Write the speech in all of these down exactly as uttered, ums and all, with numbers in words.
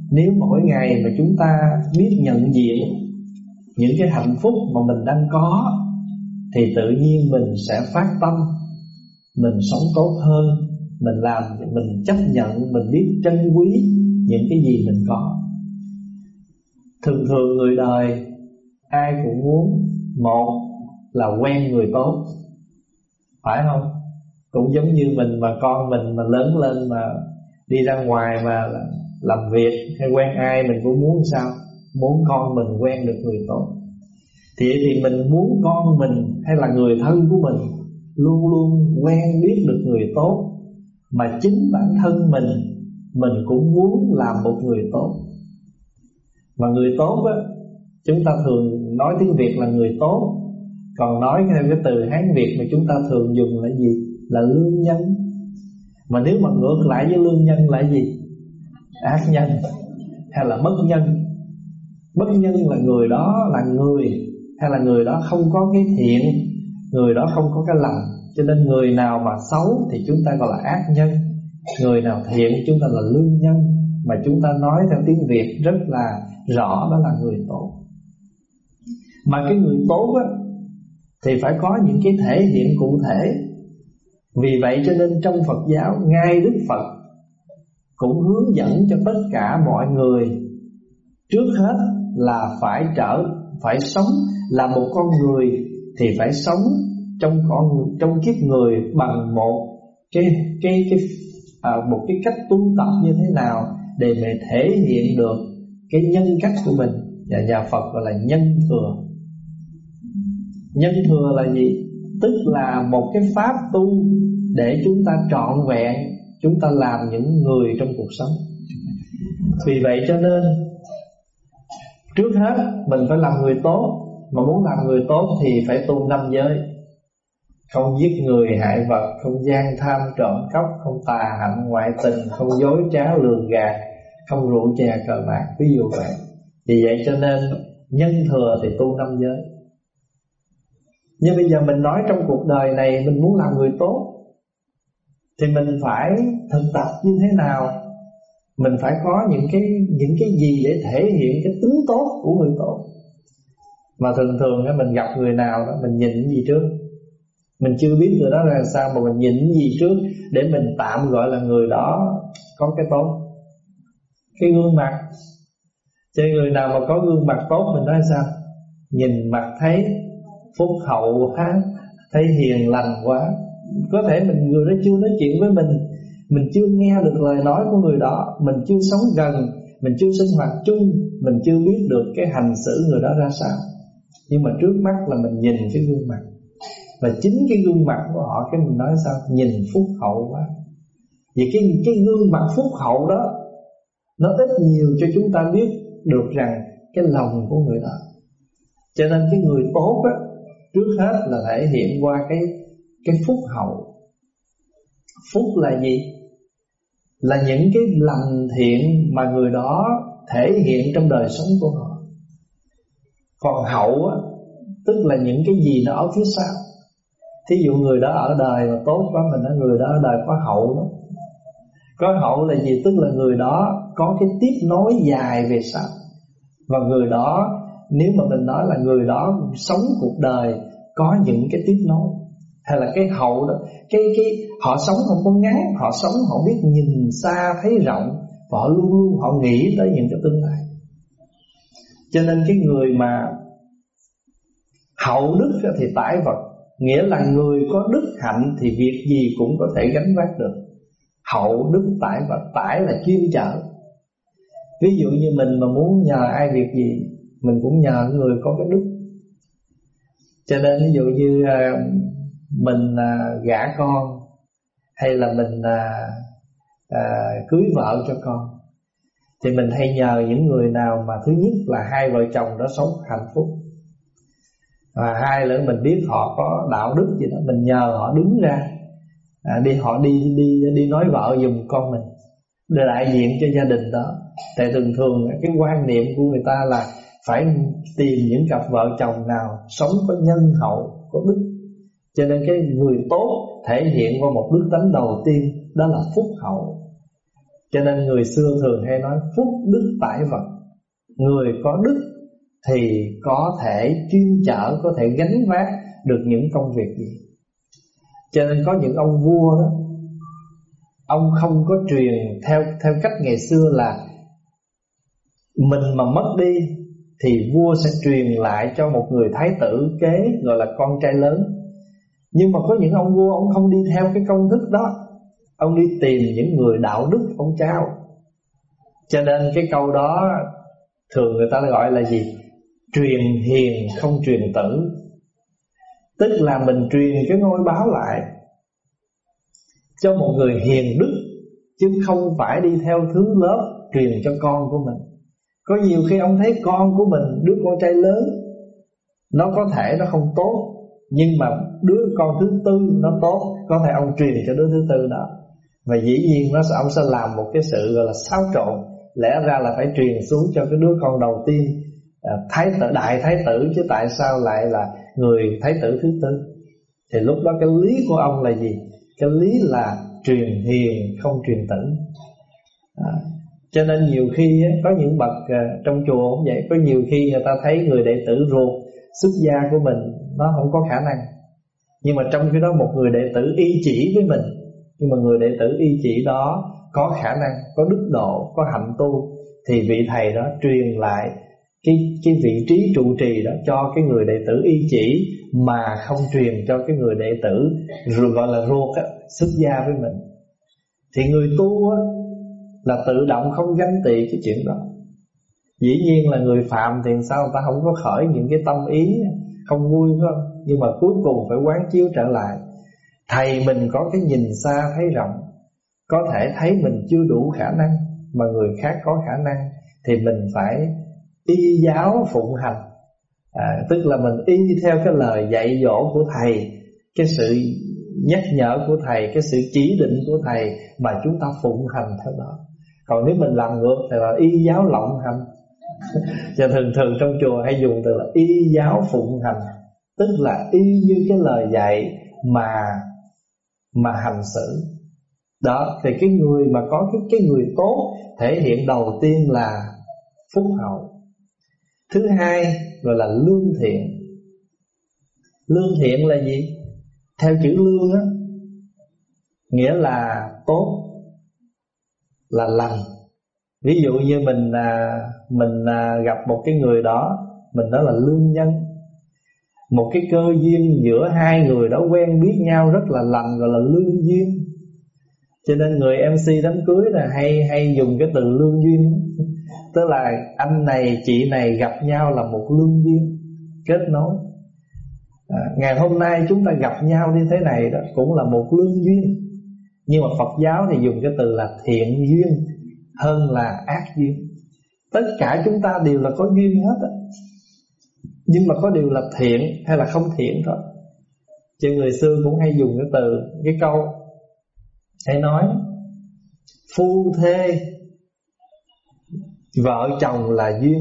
Nếu mỗi ngày mà chúng ta biết nhận diện những cái hạnh phúc mà mình đang có, thì tự nhiên mình sẽ phát tâm, mình sống tốt hơn, mình làm, mình chấp nhận, mình biết trân quý những cái gì mình có. Thường thường người đời ai cũng muốn, một là quen người tốt, phải không? Cũng giống như mình mà con mình mà lớn lên mà đi ra ngoài mà làm việc hay quen ai, mình cũng muốn sao? Muốn con mình quen được người tốt. Thì thì mình muốn con mình hay là người thân của mình luôn luôn quen biết được người tốt, mà chính bản thân mình mình cũng muốn làm một người tốt. Mà người tốt á, chúng ta thường nói tiếng Việt là người tốt, còn nói theo cái từ Hán Việt mà chúng ta thường dùng là gì? Là lương nhân. Mà nếu mà ngược lại với lương nhân là gì? Ác nhân hay là bất nhân. Bất nhân là người đó là người, hay là người đó không có cái thiện, người đó không có cái lành. Cho nên người nào mà xấu thì chúng ta gọi là ác nhân, người nào thiện chúng ta là lương nhân. Mà chúng ta nói theo tiếng Việt rất là rõ, đó là người tốt. Mà cái người tốt á thì phải có những cái thể hiện cụ thể. Vì vậy cho nên trong Phật giáo, ngay Đức Phật cũng hướng dẫn cho tất cả mọi người, trước hết là phải trở phải sống là một con người, thì phải sống trong con trong kiếp người bằng một cái cái cái à, một cái cách tu tập như thế nào để mà thể hiện được cái nhân cách của mình. Và nhà Phật gọi là nhân thừa. Nhân thừa là gì? Tức là một cái pháp tu để chúng ta trọn vẹn, chúng ta làm những người trong cuộc sống. Vì vậy cho nên trước hết mình phải làm người tốt. Mà muốn làm người tốt thì phải tu năm giới: không giết người hại vật, không gian tham trộm cắp, không tà hạnh ngoại tình, không dối trá lường gạt, không rượu chè cờ bạc, ví dụ vậy. Vì vậy cho nên nhân thừa thì tu năm giới. Nhưng bây giờ mình nói trong cuộc đời này mình muốn làm người tốt thì mình phải thực tập như thế nào? Mình phải có những cái những cái gì để thể hiện cái tính tốt của người tốt. Mà thường thường mình gặp người nào đó, mình nhìn cái gì trước? Mình chưa biết người đó là sao mà mình nhìn cái gì trước để mình tạm gọi là người đó có cái tốt? Cái gương mặt. Cho người nào mà có gương mặt tốt mình nói sao? Nhìn mặt thấy phúc hậu ha, thấy hiền lành quá. Có thể mình người đó chưa nói chuyện với mình, mình chưa nghe được lời nói của người đó, mình chưa sống gần, mình chưa sinh hoạt chung, mình chưa biết được cái hành xử người đó ra sao. Nhưng mà trước mắt là mình nhìn cái gương mặt. Và chính cái gương mặt của họ, cái mình nói sao? Nhìn phúc hậu quá. Vì cái, cái gương mặt phúc hậu đó nó ít nhiều cho chúng ta biết được rằng cái lòng của người đó. Cho nên cái người tốt á, trước hết là thể hiện qua cái, cái phúc hậu. Phúc là gì? Là những cái lành thiện mà người đó thể hiện trong đời sống của họ. Còn hậu á, tức là những cái gì nó ở phía sau. Thí dụ người đó ở đời mà tốt quá, mình nói người đó ở đời có hậu đó. Có hậu là gì? Tức là người đó có cái tiếp nối dài về sau. Và người đó, nếu mà mình nói là người đó sống cuộc đời có những cái tiếp nối, hay là cái hậu đó, cái cái họ sống không có ngắn, họ sống họ biết nhìn xa thấy rộng, và họ luôn luôn họ nghĩ tới những cái tương lai. Cho nên cái người mà hậu đức thì tải vật, nghĩa là người có đức hạnh thì việc gì cũng có thể gánh vác được. Hậu đức tải vật, tải là chuyên chở. Ví dụ như mình mà muốn nhờ ai việc gì, mình cũng nhờ người có cái đức. Cho nên ví dụ như mình gả con, hay là mình à, à, cưới vợ cho con, thì mình hay nhờ những người nào mà thứ nhất là hai vợ chồng đó sống hạnh phúc, và hai nữa mình biết họ có đạo đức gì đó, mình nhờ họ đứng ra à, đi họ đi đi đi nói vợ giùm con mình, để đại diện cho gia đình đó. Tại thường thường cái quan niệm của người ta là phải tìm những cặp vợ chồng nào sống có nhân hậu, có đức. Cho nên cái người tốt thể hiện qua một đức tánh đầu tiên, đó là phúc hậu. Cho nên người xưa thường hay nói phúc đức tải vật. Người có đức thì có thể chuyên chở, có thể gánh vác được những công việc gì. Cho nên có những ông vua đó, ông không có truyền theo theo cách ngày xưa là mình mà mất đi thì vua sẽ truyền lại cho một người thái tử kế, gọi là con trai lớn. Nhưng mà có những ông vua ông không đi theo cái công thức đó, ông đi tìm những người đạo đức ông trao. Cho nên cái câu đó thường người ta gọi là gì? Truyền hiền không truyền tử. Tức là mình truyền cái ngôi báo lại cho một người hiền đức, chứ không phải đi theo thứ lớp truyền cho con của mình. Có nhiều khi ông thấy con của mình, đứa con trai lớn, nó có thể nó không tốt, nhưng mà đứa con thứ tư nó tốt, có thể ông truyền cho đứa thứ tư đó. Và dĩ nhiên nó ông sẽ làm một cái sự gọi là xáo trộn. Lẽ ra là phải truyền xuống cho cái đứa con đầu tiên, à, thái tử, đại thái tử, chứ tại sao lại là người thái tử thứ tư? Thì lúc đó cái lý của ông là gì? Cái lý là truyền hiền không truyền tử. à, Cho nên nhiều khi á, có những bậc à, trong chùa cũng vậy. Có nhiều khi người ta thấy người đệ tử ruột xuất gia của mình nó không có khả năng, nhưng mà trong khi đó một người đệ tử y chỉ với mình, nhưng mà người đệ tử y chỉ đó có khả năng, có đức độ, có hạnh tu, thì vị thầy đó truyền lại cái, cái vị trí trụ trì đó cho cái người đệ tử y chỉ, mà không truyền cho cái người đệ tử rồi gọi là ruột á, xuất gia với mình. Thì người tu á, là tự động không ganh tị cái chuyện đó. Dĩ nhiên là người phạm thì sao người ta không có khởi những cái tâm ý không vui, phải không? Nhưng mà cuối cùng phải quán chiếu trở lại. Thầy mình có cái nhìn xa thấy rộng, có thể thấy mình chưa đủ khả năng mà người khác có khả năng, thì mình phải y giáo phụng hành. à, Tức là mình y theo cái lời dạy dỗ của thầy, cái sự nhắc nhở của thầy, cái sự chỉ định của thầy, mà chúng ta phụng hành theo đó. Còn nếu mình làm ngược thì là y giáo lộng hành. Và thường thường trong chùa hay dùng từ là y giáo phụng hành, tức là y như cái lời dạy mà mà hành xử. Đó, thì cái người mà có cái, cái người tốt thể hiện đầu tiên là phúc hậu. Thứ hai gọi là lương thiện. Lương thiện là gì? Theo chữ lương á, nghĩa là tốt, là lành. Ví dụ như mình à, mình à, gặp một cái người đó, mình nói là lương nhân. Một cái cơ duyên giữa hai người đó quen biết nhau rất là lành, gọi là lương duyên. Cho nên người em xê đám cưới là hay hay dùng cái từ lương duyên. Tức là anh này chị này gặp nhau là một lương duyên kết nối. à, Ngày hôm nay chúng ta gặp nhau như thế này đó cũng là một lương duyên. Nhưng mà Phật giáo thì dùng cái từ là thiện duyên hơn là ác duyên. Tất cả chúng ta đều là có duyên hết á, nhưng mà có điều là thiện hay là không thiện thôi. Chứ người xưa cũng hay dùng cái từ, cái câu hay nói phu thê vợ chồng là duyên,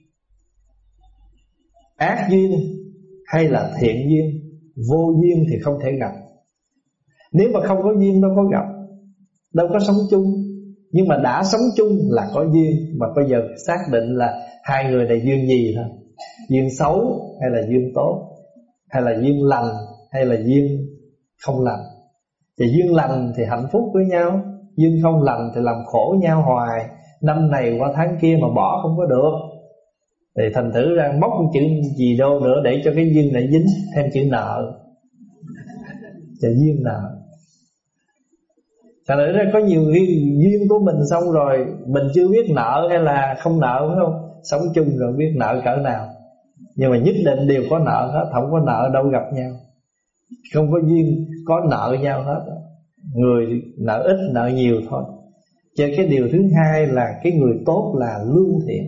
ác duyên hay là thiện duyên, vô duyên thì không thể gặp. Nếu mà không có duyên đâu có gặp, đâu có sống chung. Nhưng mà đã sống chung là có duyên. Mà bây giờ xác định là hai người này duyên gì thôi, duyên xấu hay là duyên tốt, hay là duyên lành hay là duyên không lành. Thì duyên lành thì hạnh phúc với nhau, duyên không lành thì làm khổ nhau hoài, năm này qua tháng kia mà bỏ không có được. Thì thành thử ra móc chữ gì đâu nữa để cho cái duyên này dính thêm chữ nợ. Thì duyên nợ. Thành thử ra có nhiều khi duyên của mình xong rồi mình chưa biết nợ hay là không nợ, phải không? Sống chung rồi biết nợ cỡ nào. Nhưng mà nhất định đều có nợ hết, không có nợ đâu gặp nhau. Không có duyên có nợ nhau hết. Người nợ ít nợ nhiều thôi. Cho cái điều thứ hai là cái người tốt là lương thiện.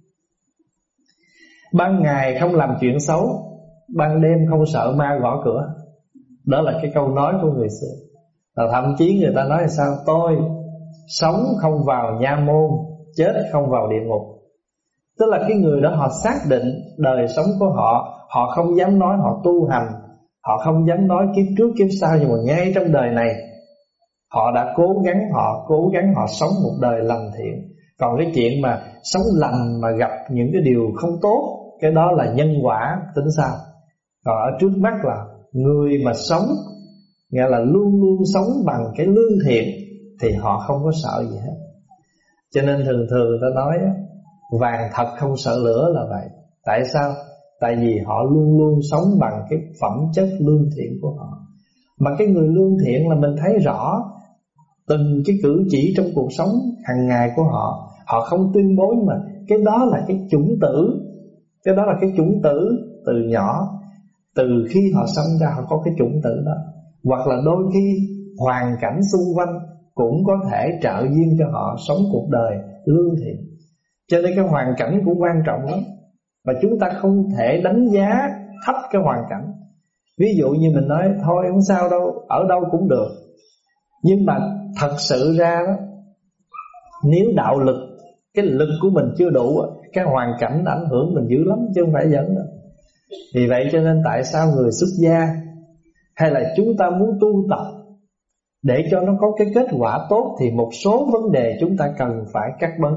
Ban ngày không làm chuyện xấu, ban đêm không sợ ma gõ cửa. Đó là cái câu nói của người xưa. Và thậm chí người ta nói là sao? Tôi sống không vào nha môn, chết không vào địa ngục. Tức là cái người đó họ xác định đời sống của họ, họ không dám nói họ tu hành, họ không dám nói kiếp trước kiếp sau, nhưng mà ngay trong đời này Họ đã cố gắng, họ cố gắng họ sống một đời lành thiện. Còn cái chuyện mà sống lành mà gặp những cái điều không tốt, cái đó là nhân quả tính sao. Còn ở trước mắt là người mà sống, nghĩa là luôn luôn sống bằng cái lương thiện, thì họ không có sợ gì hết. Cho nên thường thường người ta nói vàng thật không sợ lửa là vậy. Tại sao? Tại vì họ luôn luôn sống bằng cái phẩm chất lương thiện của họ. Mà cái người lương thiện là mình thấy rõ từng cái cử chỉ trong cuộc sống hàng ngày của họ. Họ không tuyên bố mà cái đó là cái chủng tử. Cái đó là cái chủng tử từ nhỏ, từ khi họ sinh ra họ có cái chủng tử đó. Hoặc là đôi khi hoàn cảnh xung quanh cũng có thể trợ duyên cho họ sống cuộc đời lương thiện. Cho nên cái hoàn cảnh cũng quan trọng lắm. Mà chúng ta không thể đánh giá thấp cái hoàn cảnh. Ví dụ như mình nói thôi không sao đâu, ở đâu cũng được. Nhưng mà thật sự ra đó, nếu đạo lực, cái lực của mình chưa đủ, cái hoàn cảnh ảnh hưởng mình dữ lắm chứ không phải giỡn đâu. Vì vậy cho nên tại sao người xuất gia hay là chúng ta muốn tu tập để cho nó có cái kết quả tốt, thì một số vấn đề chúng ta cần phải cắt bớt.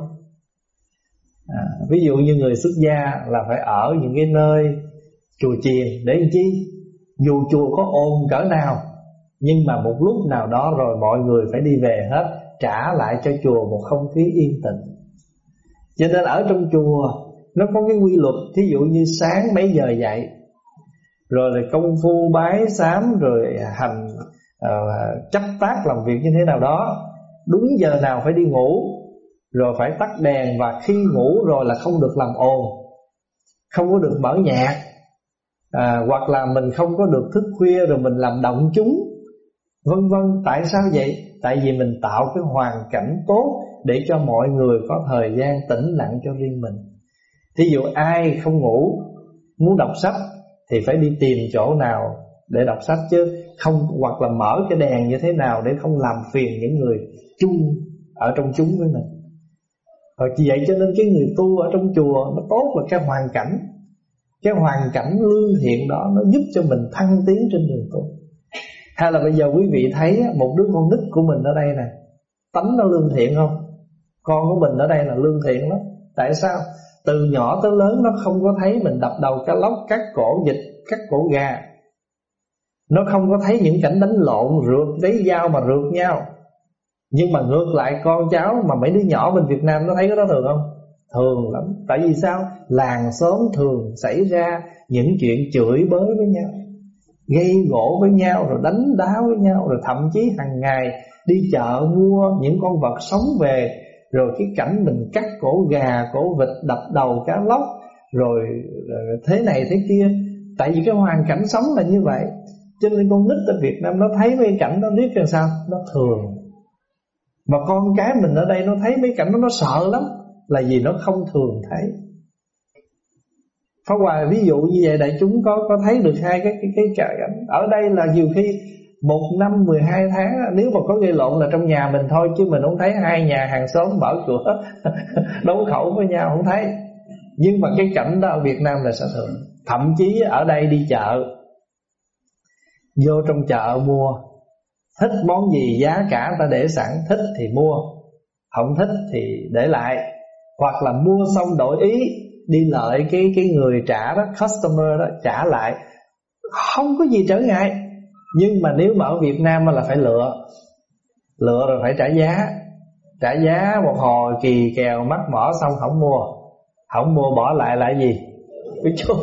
à, Ví dụ như người xuất gia là phải ở những cái nơi chùa chiền. Để làm chi? Dù chùa có ồn cỡ nào, nhưng mà một lúc nào đó rồi mọi người phải đi về hết, trả lại cho chùa một không khí yên tĩnh. Cho nên ở trong chùa nó có cái quy luật. Thí dụ như sáng mấy giờ dậy, rồi là công phu bái sám, rồi hành uh, chấp tác làm việc như thế nào đó, đúng giờ nào phải đi ngủ, rồi phải tắt đèn, và khi ngủ rồi là không được làm ồn, không có được mở nhạc, à, hoặc là mình không có được thức khuya rồi mình làm động chúng, vân vân. Tại sao vậy? Tại vì mình tạo cái hoàn cảnh tốt để cho mọi người có thời gian tĩnh lặng cho riêng mình. Thí dụ ai không ngủ, muốn đọc sách thì phải đi tìm chỗ nào để đọc sách chứ không, hoặc là mở cái đèn như thế nào để không làm phiền những người chung ở trong chúng với mình. Rồi vì vậy cho nên cái người tu ở trong chùa nó tốt là cái hoàn cảnh. Cái hoàn cảnh lương thiện đó nó giúp cho mình thăng tiến trên đường tu. Hay là bây giờ quý vị thấy một đứa con nít của mình ở đây nè, tánh nó lương thiện không? Con của mình ở đây là lương thiện lắm. Tại sao? Từ nhỏ tới lớn nó không có thấy mình đập đầu cá lóc, cắt cổ vịt, cắt cổ gà. Nó không có thấy những cảnh đánh lộn, rượt lấy dao mà rượt nhau. Nhưng mà ngược lại con cháu mà mấy đứa nhỏ bên Việt Nam nó thấy cái đó thường không? Thường lắm. Tại vì sao? Làng xóm thường xảy ra những chuyện chửi bới với nhau, gây gỗ với nhau, rồi đánh đá với nhau, rồi thậm chí hàng ngày đi chợ mua những con vật sống về, rồi cái cảnh mình cắt cổ gà, cổ vịt, đập đầu cá lóc, rồi thế này thế kia. Tại vì cái hoàn cảnh sống là như vậy. Cho nên con nít ở Việt Nam nó thấy mấy cảnh đó biết làm sao? Nó thường. Mà con cái mình ở đây nó thấy mấy cảnh đó nó sợ lắm. Là vì nó không thường thấy. Pháp Hòa ví dụ như vậy, đại chúng có có thấy được hai cái cái cái cảnh. Ở đây là nhiều khi một năm mười hai tháng, nếu mà có gây lộn là trong nhà mình thôi, chứ mình không thấy hai nhà hàng xóm mở cửa đấu khẩu với nhau, không thấy. Nhưng mà cái cảnh đó ở Việt Nam là sẽ thường. Thậm chí ở đây đi chợ, vô trong chợ mua, thích món gì giá cả ta để sẵn, thích thì mua, không thích thì để lại. Hoặc là mua xong đổi ý, đi lợi cái cái người trả đó, customer đó, trả lại, không có gì trở ngại. Nhưng mà nếu mà ở Việt Nam là phải lựa, lựa rồi phải trả giá. Trả giá một hồi kỳ kèo mắc mỏ xong không mua. Không mua bỏ lại là gì? Cái chối.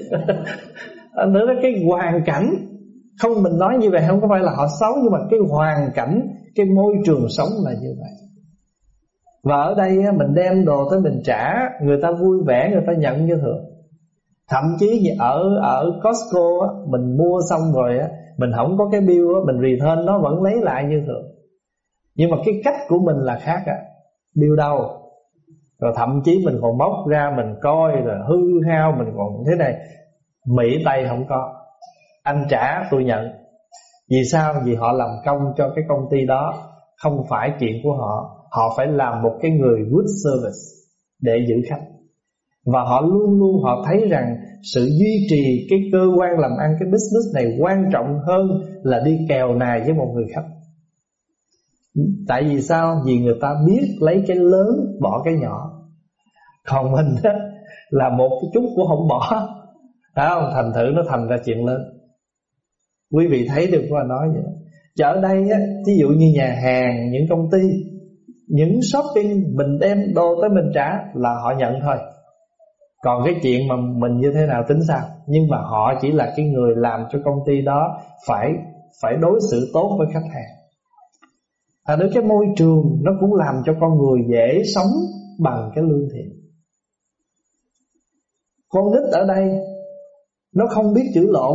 Nữa là cái hoàn cảnh. Không, mình nói như vậy không có phải là họ xấu, nhưng mà cái hoàn cảnh, cái môi trường sống là như vậy. Và ở đây mình đem đồ tới mình trả, người ta vui vẻ, người ta nhận như thường. Thậm chí ở ở Costco mình mua xong rồi mình không có cái bill, mình return nó vẫn lấy lại như thường. Nhưng mà cái cách của mình là khác à. Bill đâu? Rồi thậm chí mình còn móc ra mình coi, rồi hư hao mình còn thế này. Mỹ Tây không có. Anh trả tôi nhận. Vì sao? Vì họ làm công cho cái công ty đó, không phải chuyện của họ. Họ phải làm một cái người good service để giữ khách. Và họ luôn luôn họ thấy rằng sự duy trì cái cơ quan làm ăn, cái business này quan trọng hơn là đi kèo nài với một người khách. Tại vì sao? Vì người ta biết lấy cái lớn bỏ cái nhỏ. Còn mình á, là một cái chút cũng không bỏ, phải không? Thành thử nó thành ra chuyện lớn. Quý vị thấy được qua nói vậy đó. Chứ ở đây á, ví dụ như nhà hàng, những công ty, những shopping, mình đem đồ tới mình trả là họ nhận thôi. Còn cái chuyện mà mình như thế nào tính sao? Nhưng mà họ chỉ là cái người làm cho công ty đó phải phải đối xử tốt với khách hàng. À, đến cái môi trường nó cũng làm cho con người dễ sống bằng cái lương thiện. Con nít ở đây nó không biết chữ lộn,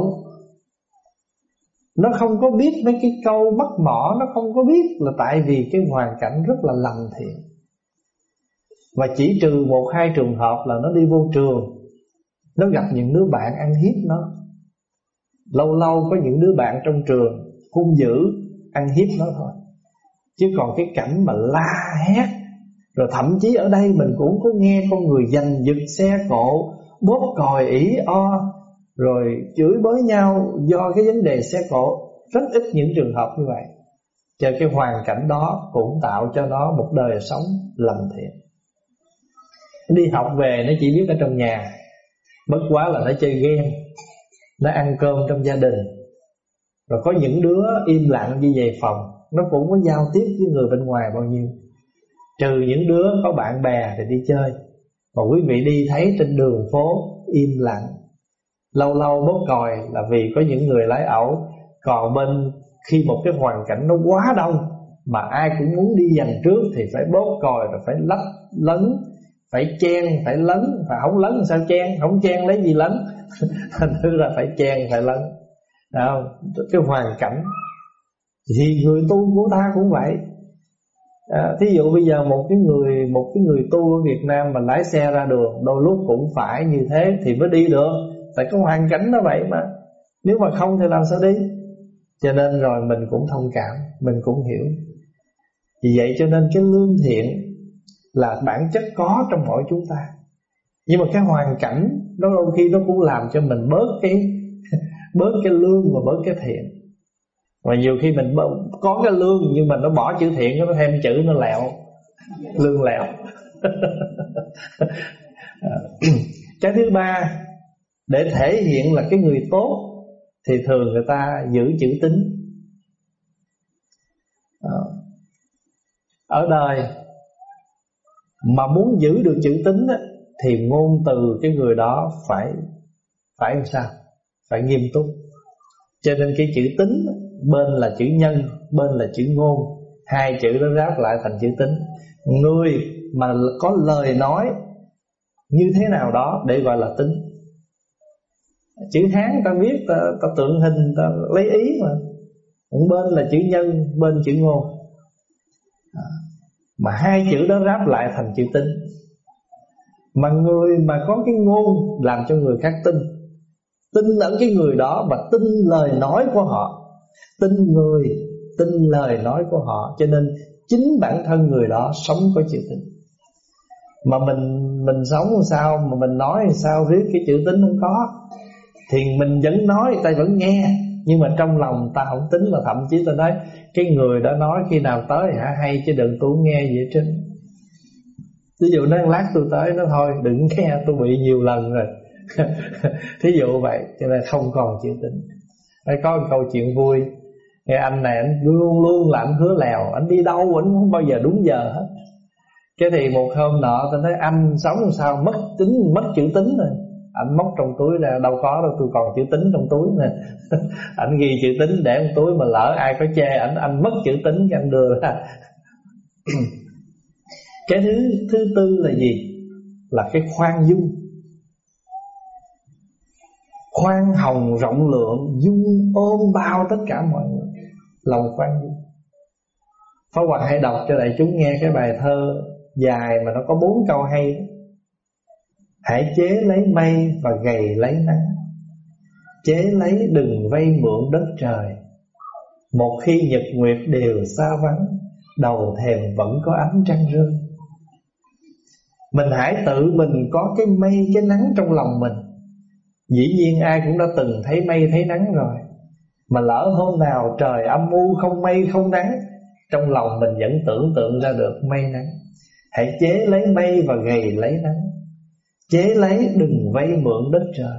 nó không có biết mấy cái câu mắc mỏ, nó không có biết là tại vì cái hoàn cảnh rất là lành thiện. Và chỉ trừ một hai trường hợp là nó đi vô trường, nó gặp những đứa bạn ăn hiếp nó. Lâu lâu có những đứa bạn trong trường hung dữ ăn hiếp nó thôi. Chứ còn cái cảnh mà la hét, rồi thậm chí ở đây mình cũng có nghe con người giành giật xe cộ, bóp còi ỉ o, rồi chửi bới nhau do cái vấn đề xe cộ. Rất ít những trường hợp như vậy. Cho cái hoàn cảnh đó cũng tạo cho nó một đời sống lành thiện. Đi học về nó chỉ biết ở trong nhà, bất quá là nó chơi game, nó ăn cơm trong gia đình. Rồi có những đứa im lặng đi về phòng, nó cũng có giao tiếp với người bên ngoài bao nhiêu. Trừ những đứa có bạn bè thì đi chơi. Mà quý vị đi thấy trên đường phố im lặng, lâu lâu bóp còi là vì có những người lái ẩu. Còn bên khi một cái hoàn cảnh nó quá đông mà ai cũng muốn đi giành trước thì phải bóp còi, rồi phải lấp lấn, phải chen, phải lấn. Phải không lấn sao chen, không chen lấy gì lấn. Thành thứ là phải chen, phải lấn. Đó, cái hoàn cảnh thì người tu của ta cũng vậy. À, thí dụ bây giờ một cái người một cái người tu ở Việt Nam mà lái xe ra đường, đôi lúc cũng phải như thế thì mới đi được. Tại cái hoàn cảnh nó vậy mà. Nếu mà không thì làm sao đi. Cho nên rồi mình cũng thông cảm, mình cũng hiểu. Vì vậy cho nên cái lương thiện là bản chất có trong mỗi chúng ta. Nhưng mà cái hoàn cảnh nó đôi khi nó cũng làm cho mình bớt cái bớt cái lương và bớt cái thiện. Và nhiều khi mình có cái lương nhưng mà nó bỏ chữ thiện, nó thêm chữ nó lẹo, lương lẹo. Cái thứ ba, để thể hiện là cái người tốt thì thường người ta giữ chữ tín. Ở đời mà muốn giữ được chữ tín á, thì ngôn từ cái người đó phải phải làm sao? Phải nghiêm túc. Cho nên cái chữ tín, bên là chữ nhân, bên là chữ ngôn, hai chữ đó ráp lại thành chữ tín. Người mà có lời nói như thế nào đó để gọi là tín. Chữ Hán ta viết, ta, ta tượng hình, ta lấy ý mà. Bên là chữ nhân, bên chữ ngôn. Mà hai chữ đó ráp lại thành chữ tín. Mà người mà có cái ngôn làm cho người khác tin. Tin ở cái người đó và tin lời nói của họ. Tin người, tin lời nói của họ. Cho nên chính bản thân người đó sống có chữ tín. Mà mình mình sống sao, mà mình nói sao riết cái chữ tín không có. Thì mình vẫn nói, ta vẫn nghe, nhưng mà trong lòng ta không tính. Mà thậm chí ta nói cái người đó nói khi nào tới hả hay, chứ đừng tôi nghe gì hết trơn. Ví dụ nói lát tôi tới, nó thôi đừng nghe, tôi bị nhiều lần rồi. Thí dụ vậy. Cho nên không còn chữ tín. Đây có một câu chuyện vui. Nghe anh này anh luôn luôn là anh hứa lèo, anh đi đâu anh không bao giờ đúng giờ hết. Cái thì một hôm nọ tôi nói anh sống sao mất tính, mất chữ tín rồi. Anh móc trong túi ra, đâu có đâu, tôi còn chữ tín trong túi nè. Anh ghi chữ tín để trong túi, mà lỡ ai có chê anh, anh mất chữ tín cái anh đưa ra. Cái thứ thứ tư là gì? Là cái khoan dung. Khoan hồng rộng lượng, dung ôm bao tất cả mọi người. Lòng khoan dung. Pháp Hòa hay đọc cho đại chúng nghe cái bài thơ dài mà nó có bốn câu hay. Hãy chế lấy mây và gầy lấy nắng, chế lấy đừng vay mượn đất trời. Một khi nhật nguyệt đều xa vắng, đầu thềm vẫn có ánh trăng rơi. Mình hãy tự mình có cái mây, cái nắng trong lòng mình. Dĩ nhiên ai cũng đã từng thấy mây thấy nắng rồi. Mà lỡ hôm nào trời âm u không mây không nắng trong lòng mình vẫn tưởng tượng ra được mây nắng. Hãy chế lấy mây và gầy lấy nắng, chế lấy đừng vay mượn đất trời.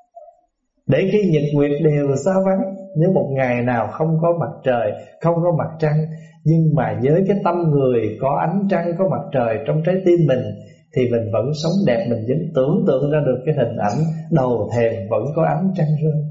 Để khi nhật nguyệt đều xa vắng, nếu một ngày nào không có mặt trời, không có mặt trăng, nhưng mà với cái tâm người có ánh trăng, có mặt trời trong trái tim mình, thì mình vẫn sống đẹp. Mình vẫn tưởng tượng ra được cái hình ảnh đầu thềm vẫn có ánh trăng rơi.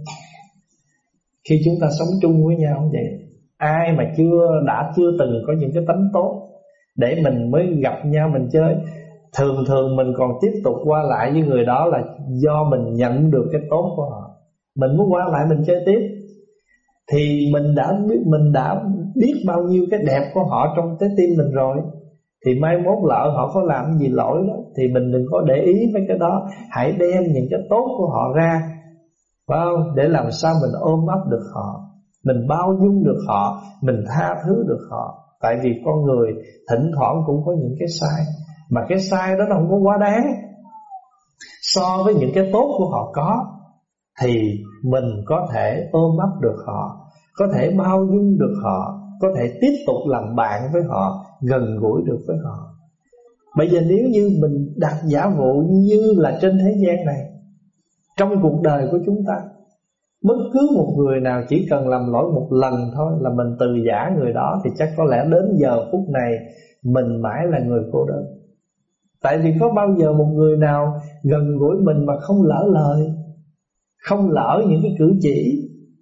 Khi chúng ta sống chung với nhau vậy, ai mà chưa đã chưa từng có những cái tánh tốt để mình mới gặp nhau mình chơi, thường thường mình còn tiếp tục qua lại với người đó là do mình nhận được cái tốt của họ, mình muốn qua lại mình chơi tiếp. Thì mình đã biết, mình đã biết bao nhiêu cái đẹp của họ trong trái tim mình rồi. Thì mai mốt lỡ họ có làm gì lỗi đó thì mình đừng có để ý mấy cái đó. Hãy đem những cái tốt của họ ra, phải không? Để làm sao mình ôm ấp được họ, mình bao dung được họ, mình tha thứ được họ. Tại vì con người thỉnh thoảng cũng có những cái sai, mà cái sai đó nó không có quá đáng so với những cái tốt của họ có. Thì mình có thể ôm ấp được họ, có thể bao dung được họ, có thể tiếp tục làm bạn với họ, gần gũi được với họ. Bây giờ nếu như mình đặt giả vụ như là trên thế gian này, trong cuộc đời của chúng ta, bất cứ một người nào chỉ cần làm lỗi một lần thôi là mình từ giả người đó, thì chắc có lẽ đến giờ phút này mình mãi là người cô đơn. Tại vì có bao giờ một người nào gần gũi mình mà không lỡ lời, không lỡ những cái cử chỉ.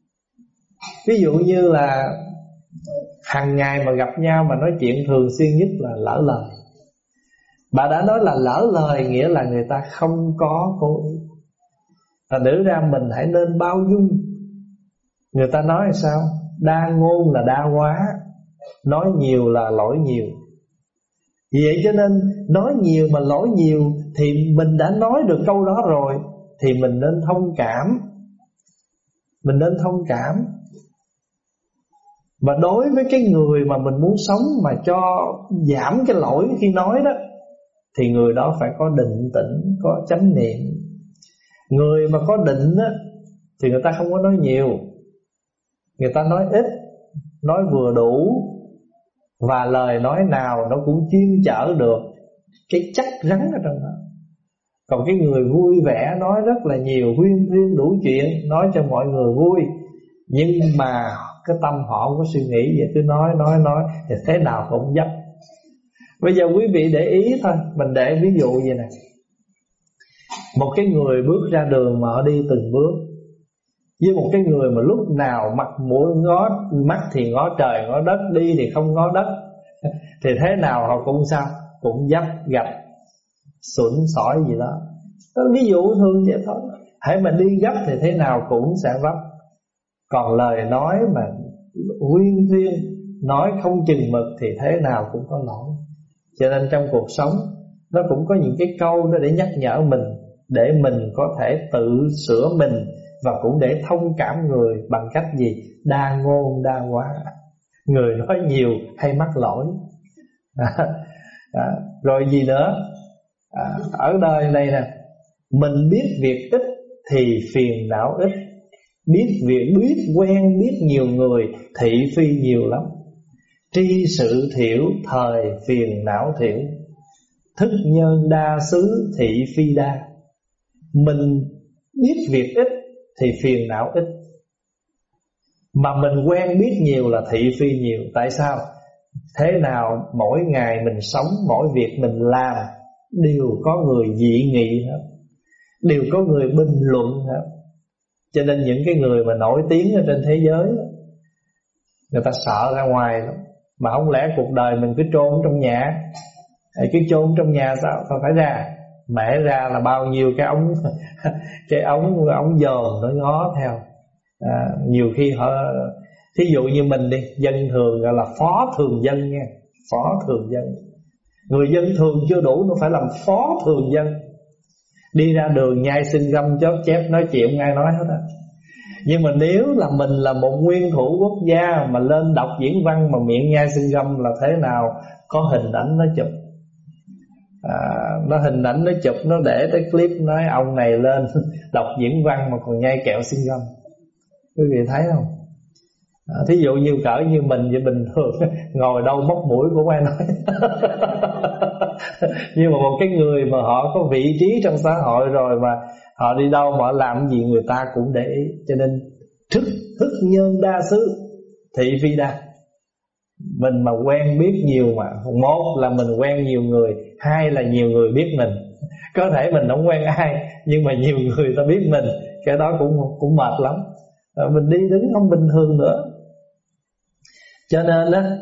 Ví dụ như là hàng ngày mà gặp nhau mà nói chuyện thường xuyên nhất là lỡ lời. Bà đã nói là lỡ lời nghĩa là người ta không có cố ý. Và nữ ra mình hãy nên bao dung. Người ta nói là sao? Đa ngôn là đa quá, nói nhiều là lỗi nhiều. Vì vậy cho nên nói nhiều mà lỗi nhiều, thì mình đã nói được câu đó rồi, thì mình nên thông cảm. Mình nên thông cảm. Và đối với cái người mà mình muốn sống mà cho giảm cái lỗi khi nói đó, thì người đó phải có định tĩnh, có chánh niệm. Người mà có định á, thì người ta không có nói nhiều, người ta nói ít, nói vừa đủ. Và lời nói nào nó cũng chuyên chở được cái chắc rắn ở trong đó. Còn cái người vui vẻ nói rất là nhiều, huyên thuyên đủ chuyện, nói cho mọi người vui, nhưng mà cái tâm họ không có suy nghĩ, vậy cứ nói nói nói thì thế nào cũng dấp. Bây giờ quý vị để ý thôi, mình để ví dụ vậy nè. Một cái người bước ra đường mà họ đi từng bước, với một cái người mà lúc nào mặt mũi ngó, mắt thì ngó trời ngó đất, đi thì không ngó đất, thì thế nào họ cũng sao? Cũng dấp gạch, xuẩn sỏi gì đó. Đó ví dụ thường vậy thôi. Hãy mà đi gấp thì thế nào cũng sẽ vấp. Còn lời nói mà huyên thuyên, nói không chừng mực thì thế nào cũng có lỗi. Cho nên trong cuộc sống nó cũng có những cái câu đó để nhắc nhở mình, để mình có thể tự sửa mình, và cũng để thông cảm người bằng cách gì? Đa ngôn đa quá. Người nói nhiều hay mắc lỗi. à, à, Rồi gì nữa? à, Ở đời này nè, mình biết việc ít thì phiền não ít, biết việc biết quen biết nhiều người thị phi nhiều lắm. Tri sự thiểu thời phiền não thiểu, thức nhân đa xứ thị phi đa. Mình biết việc ít thì phiền não ít, mà mình quen biết nhiều là thị phi nhiều. Tại sao? Thế nào mỗi ngày mình sống, mỗi việc mình làm đều có người dị nghị hết, đều có người bình luận hết. Cho nên những cái người mà nổi tiếng ở trên thế giới, người ta sợ ra ngoài lắm. Mà không lẽ cuộc đời mình cứ trôn trong nhà? Cứ trôn trong nhà sao? Sao phải ra? Mẹ ra là bao nhiêu cái ống cái ống ống dòm nó ngó theo. à, Nhiều khi họ, thí dụ như mình đi, dân thường gọi là phó thường dân nha. Phó thường dân. Người dân thường chưa đủ, nó phải làm phó thường dân. Đi ra đường nhai xin găm chóp chép nói chuyện ai nói hết á. Nhưng mà nếu là mình là một nguyên thủ quốc gia mà lên đọc diễn văn mà miệng nhai xin găm là thế nào có hình ảnh nó chụp. À, nó hình ảnh nó chụp, nó để tới clip nói ông này lên đọc diễn văn mà còn nhai kẹo xin găm. Quý vị thấy không? À, thí dụ như cỡ như mình vậy bình thường ngồi đâu móc mũi cũng ai nói. Nhưng mà một cái người mà họ có vị trí trong xã hội rồi, mà họ đi đâu mà họ làm gì người ta cũng để ý. Cho nên thức thức nhân đa xứ, thị phi đa. Mình mà quen biết nhiều, mà một là mình quen nhiều người, hai là nhiều người biết mình. Có thể mình không quen ai, nhưng mà nhiều người ta biết mình, cái đó cũng cũng mệt lắm. Rồi mình đi đứng không bình thường nữa. Cho nên á,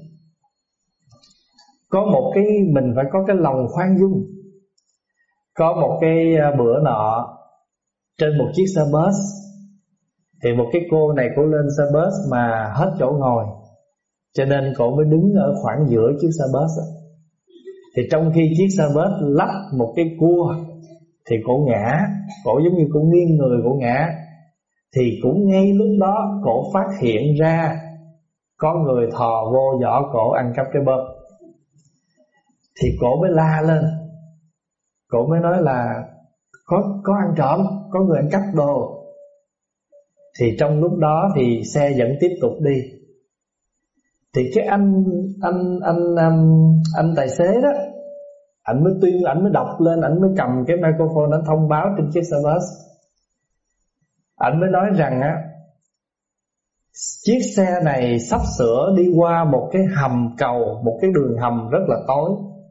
có một cái mình phải có cái lòng khoan dung. Có một cái bữa nọ trên một chiếc xe bus, thì một cái cô này cô lên xe bus mà hết chỗ ngồi, cho nên cô mới đứng ở khoảng giữa chiếc xe bus đó. Thì trong khi chiếc xe bus lắp một cái cua, thì cổ ngã, cổ giống như cổ nghiêng người, cổ ngã. Thì cũng ngay lúc đó cổ phát hiện ra có người thò vô giỏ cổ ăn cắp cái bơm. Thì cổ mới la lên, cổ mới nói là có, có ăn trộm, có người ăn cắp đồ. Thì trong lúc đó thì xe vẫn tiếp tục đi. Thì cái anh anh anh anh, anh tài xế đó, anh mới tuyên, anh mới đọc lên, anh mới cầm cái microphone, anh thông báo trên chiếc xe bus. Anh mới nói rằng á, chiếc xe này sắp sửa đi qua một cái hầm cầu, một cái đường hầm rất là tối.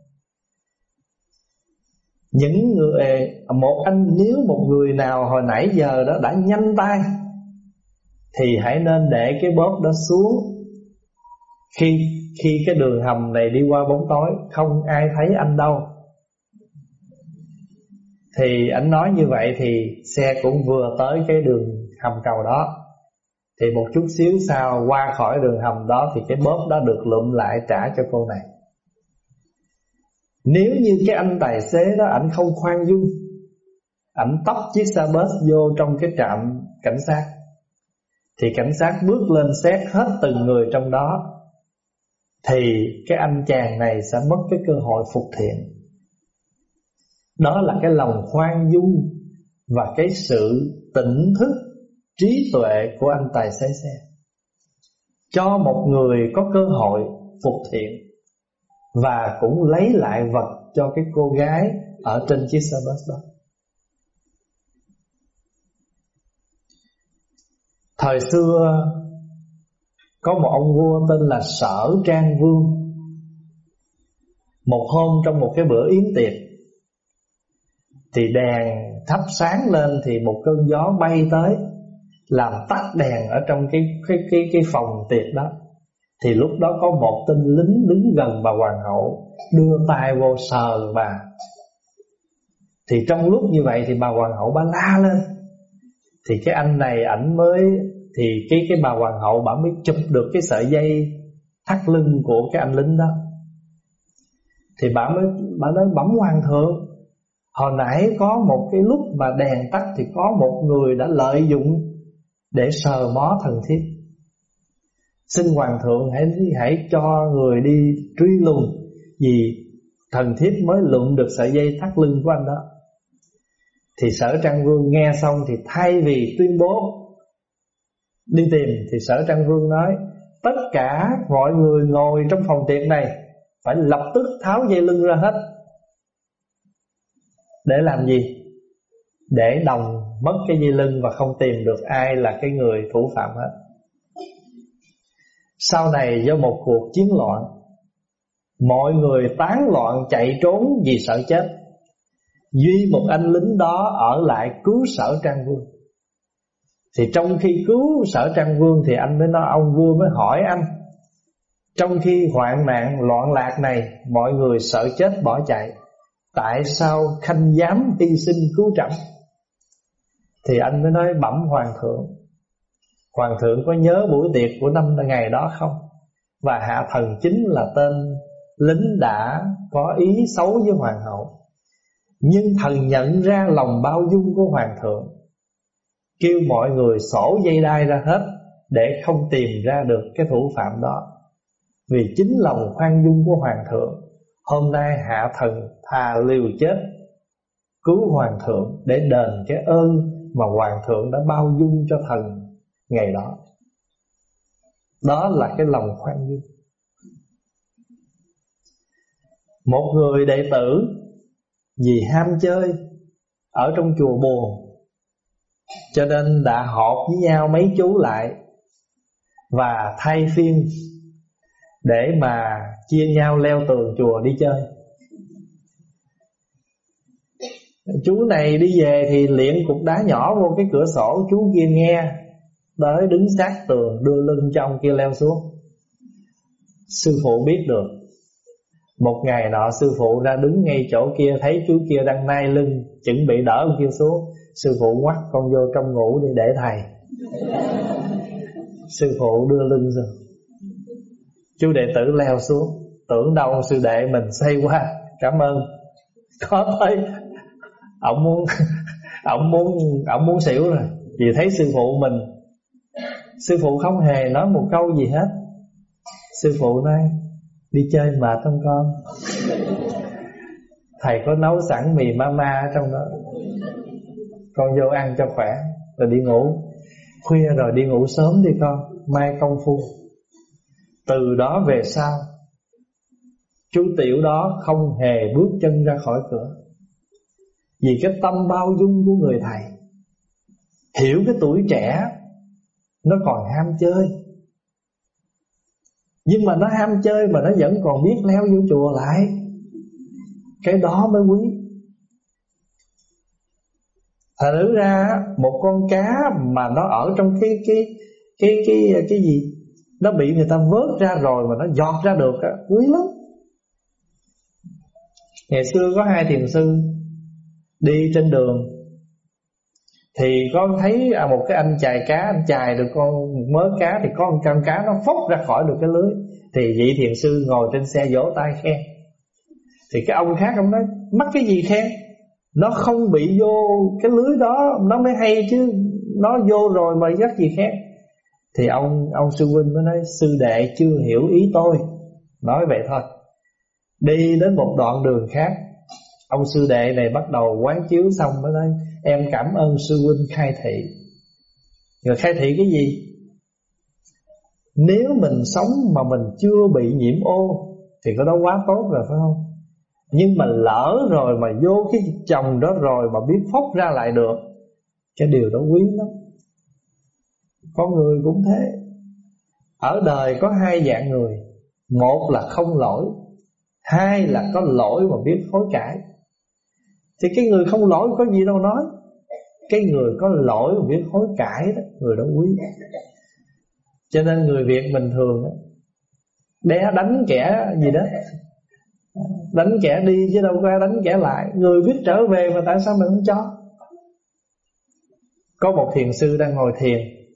Những người, một anh nếu một người nào hồi nãy giờ đó đã nhanh tay thì hãy nên để cái bóp đó xuống. Khi khi cái đường hầm này đi qua bóng tối, không ai thấy anh đâu. Thì anh nói như vậy thì xe cũng vừa tới cái đường hầm cầu đó. Thì một chút xíu sau qua khỏi đường hầm đó, thì cái bóp đó được lượm lại trả cho cô này. Nếu như cái anh tài xế đó ảnh không khoan dung, ảnh tấp chiếc xe bus vô trong cái trạm cảnh sát, thì cảnh sát bước lên xét hết từng người trong đó, thì cái anh chàng này sẽ mất cái cơ hội phục thiện. Đó là cái lòng khoan dung và cái sự tỉnh thức, trí tuệ của anh tài xế xe, cho một người có cơ hội phục thiện, và cũng lấy lại vật cho cái cô gái ở trên chiếc xe bus đó. Thời xưa có một ông vua tên là Sở Trang Vương. Một hôm trong một cái bữa yến tiệc, thì đèn thắp sáng lên, thì một cơn gió bay tới làm tắt đèn ở trong cái cái cái cái phòng tiệc đó. Thì lúc đó có một tên lính đứng gần bà hoàng hậu, đưa tay vô sờ bà. Thì trong lúc như vậy thì bà hoàng hậu bà la lên. Thì cái anh này ảnh mới, thì cái cái bà hoàng hậu bà mới chụp được cái sợi dây thắt lưng của cái anh lính đó. Thì bà mới bà nói bẩm hoàng thượng, hồi nãy có một cái lúc mà đèn tắt thì có một người đã lợi dụng để sờ mó thần thiếp. Xin hoàng thượng hãy hãy cho người đi truy lùng, vì thần thiếp mới lượm được sợi dây thắt lưng của anh đó. Thì Sở Trang Vương nghe xong thì thay vì tuyên bố đi tìm, thì Sở Trang Vương nói tất cả mọi người ngồi trong phòng tiệc này phải lập tức tháo dây lưng ra hết. Để làm gì? Để đồng mất cái dây lưng và không tìm được ai là cái người thủ phạm hết. Sau này do một cuộc chiến loạn, mọi người tán loạn chạy trốn vì sợ chết. Duy một anh lính đó ở lại cứu Sở Trang Vương. Thì trong khi cứu Sở Trang Vương thì anh mới nói, ông vua mới hỏi anh, trong khi hoạn nạn loạn lạc này mọi người sợ chết bỏ chạy, tại sao khanh dám hy sinh cứu trẫm? Thì anh mới nói bẩm hoàng thượng, hoàng thượng có nhớ buổi tiệc của năm ngày đó không? Và hạ thần chính là tên lính đã có ý xấu với hoàng hậu, nhưng thần nhận ra lòng bao dung của hoàng thượng, kêu mọi người xổ dây đai ra hết để không tìm ra được cái thủ phạm đó. Vì chính lòng khoan dung của hoàng thượng, hôm nay hạ thần thà liều chết cứu hoàng thượng để đền cái ơn mà hoàng thượng đã bao dung cho thần ngày đó. Đó là cái lòng khoan dung. Một người đệ tử vì ham chơi ở trong chùa buồn, cho nên đã họp với nhau mấy chú lại và thay phiên để mà chia nhau leo tường chùa đi chơi. Chú này đi về thì liệng cục đá nhỏ vô cái cửa sổ, chú kia nghe, tới đứng sát tường đưa lưng cho ông kia leo xuống. Sư phụ biết được. Một ngày nọ sư phụ ra đứng ngay chỗ kia, thấy chú kia đang nai lưng chuẩn bị đỡ ông kia xuống. Sư phụ quắt con vô trong ngủ đi để thầy. Sư phụ đưa lưng xuống, chú đệ tử leo xuống, tưởng đâu sư đệ mình xoay qua cảm ơn. Có thấy Ông muốn Ông muốn Ông muốn xỉu rồi. Vì thấy sư phụ mình. Sư phụ không hề nói một câu gì hết. Sư phụ nói đi chơi mệt không con? Thầy có nấu sẵn mì mama ở trong đó, con vô ăn cho khỏe rồi đi ngủ. Khuya rồi đi ngủ sớm đi con, mai công phu. Từ đó về sau, chú tiểu đó không hề bước chân ra khỏi cửa. Vì cái tâm bao dung của người thầy, hiểu cái tuổi trẻ nó còn ham chơi, nhưng mà nó ham chơi mà nó vẫn còn biết leo vô chùa lại. Cái đó mới quý. Thật ra một con cá mà nó ở trong cái cái cái cái cái gì, nó bị người ta vớt ra rồi mà nó giọt ra được á, quý lắm. Ngày xưa có hai thiền sư đi trên đường, thì có thấy à, một cái anh chài cá, anh chài được con mớ cá, thì có một con cá nó phốc ra khỏi được cái lưới. Thì vị thiền sư ngồi trên xe vỗ tay khen. Thì cái ông khác ông nói mắc cái gì khen, nó không bị vô cái lưới đó nó mới hay chứ, nó vô rồi mà dắt gì khen. Thì ông ông sư huynh mới nói sư đệ chưa hiểu ý tôi, nói vậy thôi. Đi đến một đoạn đường khác, ông sư đệ này bắt đầu quán chiếu xong mới nói em cảm ơn sư huynh khai thị. Rồi khai thị cái gì? Nếu mình sống mà mình chưa bị nhiễm ô thì cái đó quá tốt rồi phải không? Nhưng mà lỡ rồi mà vô cái chồng đó rồi mà biết phốc ra lại được, cái điều đó quý lắm. Con người cũng thế. Ở đời có hai dạng người. Một là không lỗi, hai là có lỗi mà biết hối cải. Thì cái người không lỗi có gì đâu nói. Cái người có lỗi mà biết hối cải đó, người đó quý. Cho nên người Việt mình thường đé đánh kẻ gì đó, đánh kẻ đi chứ đâu có đánh kẻ lại. Người biết trở về mà tại sao mình không cho? Có một thiền sư đang ngồi thiền,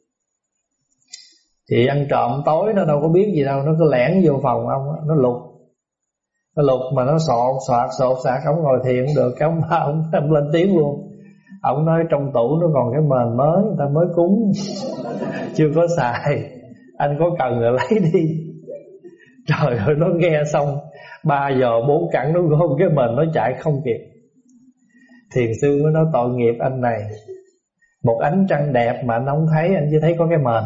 thì ăn trộm tối nó đâu có biết gì đâu, nó cứ lẻn vô phòng ông, nó lục Nó lục mà nó sột soạt sột soạt. Ông ngồi thiền cũng được, cái ông ba ông, ông lên tiếng luôn. Ông nói trong tủ nó còn cái mền mới, người ta mới cúng chưa có xài, anh có cần rồi lấy đi. Trời ơi, nó nghe xong ba giờ bốn cẳng nó gom cái mền nó chạy không kịp. Thiền sư mới nói tội nghiệp anh này, một ánh trăng đẹp mà anh không thấy, anh chỉ thấy có cái mền.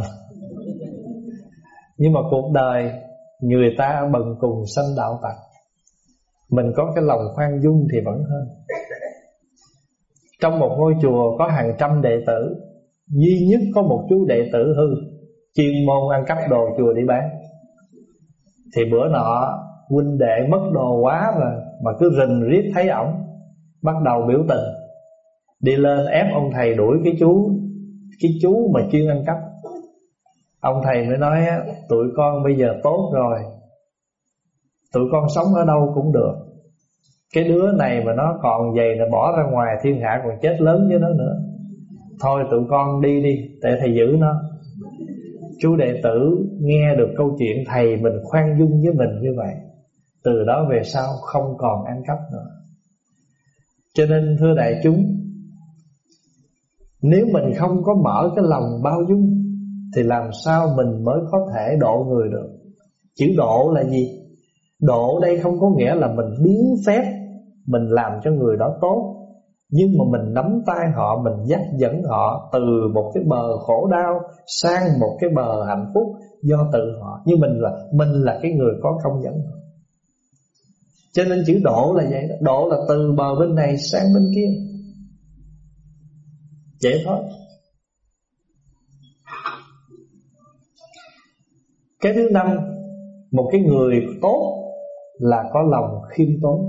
Nhưng mà cuộc đời người ta bần cùng sanh đạo tặc, mình có cái lòng khoan dung thì vẫn hơn. Trong một ngôi chùa có hàng trăm đệ tử, duy nhất có một chú đệ tử hư, chuyên môn ăn cắp đồ chùa đi bán. Thì bữa nọ huynh đệ mất đồ quá rồi mà cứ rình riết thấy ổng, bắt đầu biểu tình, đi lên ép ông thầy đuổi cái chú Cái chú mà chuyên ăn cắp. Ông thầy mới nói tụi con bây giờ tốt rồi, tụi con sống ở đâu cũng được. Cái đứa này mà nó còn vậy là bỏ ra ngoài thiên hạ còn chết lớn với nó nữa. Thôi tụi con đi đi, để thầy giữ nó. Chú đệ tử nghe được câu chuyện thầy mình khoan dung với mình như vậy, từ đó về sau không còn ăn cắp nữa. Cho nên thưa đại chúng, nếu mình không có mở cái lòng bao dung thì làm sao mình mới có thể độ người được. Chữ độ là gì? Độ đây không có nghĩa là mình biến phép, mình làm cho người đó tốt, nhưng mà mình nắm tay họ, mình dắt dẫn họ từ một cái bờ khổ đau sang một cái bờ hạnh phúc, do tự họ. Nhưng mình là Mình là cái người có công dẫn họ. Cho nên chữ độ là vậy đó. Độ là từ bờ bên này sang bên kia, vậy thôi. Cái thứ năm, một cái người tốt là có lòng khiêm tốn.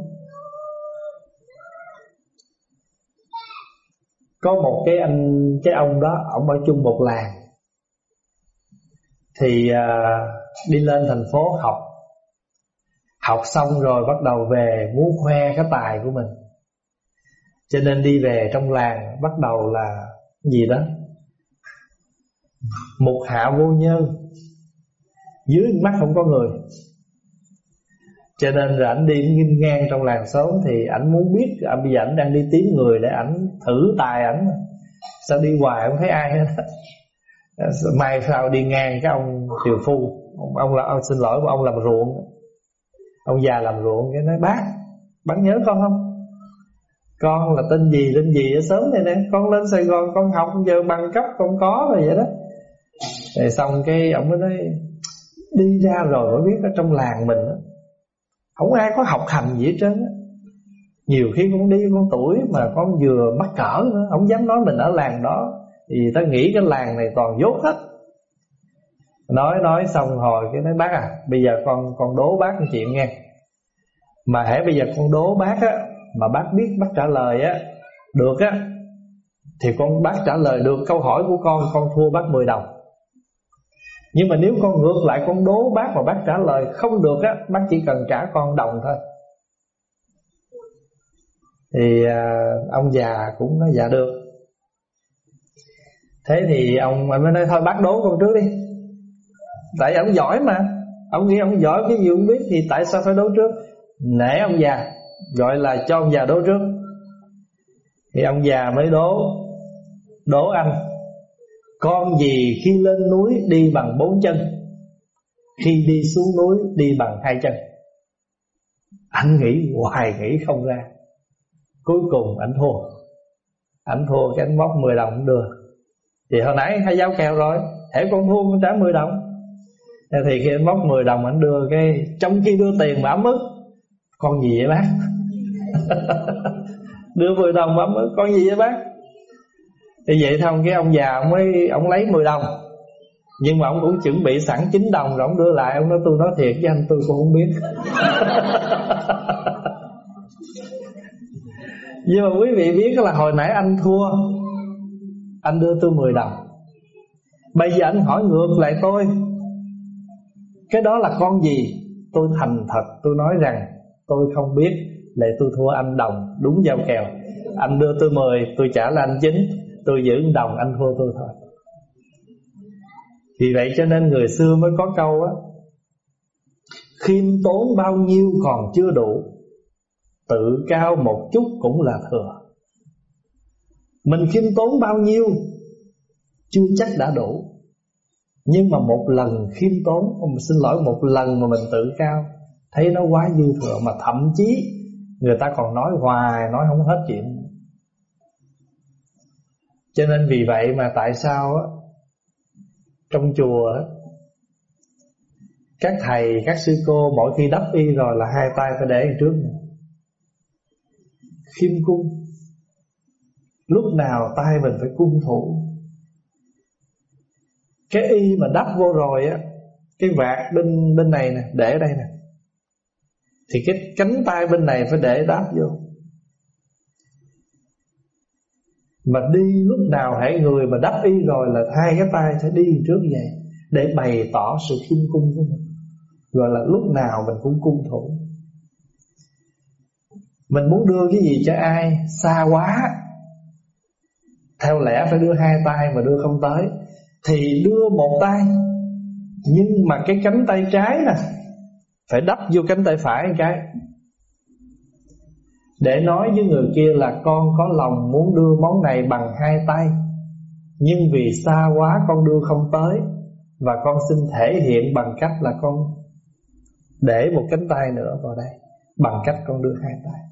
Có một cái anh cái ông đó, ông ở chung một làng, thì à, đi lên thành phố học. Học xong rồi bắt đầu về muốn khoe cái tài của mình, cho nên đi về trong làng bắt đầu là gì đó mục hạ vô nhân, dưới mắt không có người. Cho nên rồi ảnh đi nghênh ngang trong làng xóm, thì ảnh muốn biết à, bây giờ ảnh đang đi tìm người để ảnh thử tài ảnh. Sao đi hoài không thấy ai hết. Mai sau đi ngang cái ông tiều phu, ông, ông là ông, xin lỗi ông làm ruộng, ông già làm ruộng, cái nói bác, bác nhớ con không? Con là tên gì tên gì ở xóm này nè, con lên Sài Gòn con học giờ bằng cấp con có rồi vậy đó. Rồi xong cái ông mới nói đi ra rồi mới biết ở trong làng mình đó, không ai có học hành gì hết trơn á. Nhiều khi con đi con tuổi mà con vừa mắc cỡ nữa, không dám nói mình ở làng đó, thì ta nghĩ cái làng này toàn dốt hết. Nói nói xong hồi cái nói bác à, bây giờ con con đố bác một chuyện nghe. Mà hễ bây giờ con đố bác á, mà bác biết bác trả lời á được á, thì con bác trả lời được câu hỏi của con, con thua bác mười đồng. Nhưng mà nếu con ngược lại con đố bác mà bác trả lời không được á, bác chỉ cần trả con đồng thôi. Thì à, ông già cũng nói dạ được. Thế thì ông mới nói thôi bác đố con trước đi. Tại ông giỏi mà, ông nghĩ ông giỏi cái gì cũng biết, thì tại sao phải đố trước? Nể ông già, gọi là cho ông già đố trước. Thì ông già mới đố. Đố anh, con gì khi lên núi đi bằng bốn chân, khi đi xuống núi đi bằng hai chân? Anh nghĩ hoài nghĩ không ra. Cuối cùng anh thua. Anh thua cái anh móc mười đồng đưa. Thì hồi nãy hay giao kèo rồi, hễ con thua con trả mười đồng. Thì khi anh móc mười đồng anh đưa, cái trong khi đưa tiền mà ấm ức. Con gì vậy bác? Đưa mười đồng mà ấm ức, con gì vậy bác? Thì vậy thôi cái ông già ông mới ông lấy mười đồng. Nhưng mà ông cũng chuẩn bị sẵn chín đồng rồi ông đưa lại. Ông nói tôi nói thiệt với anh, tôi cũng không biết. Nhưng mà quý vị biết là hồi nãy anh thua, anh đưa tôi mười đồng. Bây giờ anh hỏi ngược lại tôi, cái đó là con gì? Tôi thành thật tôi nói rằng tôi không biết, để tôi thua anh đồng, đúng giao kèo. Anh đưa tôi mười, tôi trả là anh chín, tôi giữ đồng, anh thua tôi thôi. Vì vậy cho nên người xưa mới có câu á, khiêm tốn bao nhiêu còn chưa đủ, tự cao một chút cũng là thừa. Mình khiêm tốn bao nhiêu chưa chắc đã đủ, nhưng mà một lần khiêm tốn, xin lỗi một lần mà mình tự cao, thấy nó quá dư thừa, mà thậm chí người ta còn nói hoài, nói không hết chuyện. Cho nên vì vậy mà tại sao á, trong chùa á, các thầy, các sư cô mỗi khi đắp y rồi là hai tay phải để trước này, khiêm cung. Lúc nào tay mình phải cung thủ. Cái y mà đắp vô rồi á, cái vạt bên bên này nè, để đây nè, thì cái cánh tay bên này phải để đắp vô. Mà đi lúc nào hãy người mà đắp y rồi là hai cái tay phải đi trước vậy, để bày tỏ sự khiêm cung của mình. Gọi là lúc nào mình cũng cung thủ. Mình muốn đưa cái gì cho ai xa quá, theo lẽ phải đưa hai tay mà đưa không tới, thì đưa một tay, nhưng mà cái cánh tay trái nè phải đắp vô cánh tay phải một cái, để nói với người kia là con có lòng muốn đưa món này bằng hai tay, nhưng vì xa quá con đưa không tới, và con xin thể hiện bằng cách là con để một cánh tay nữa vào đây, bằng cách con đưa hai tay.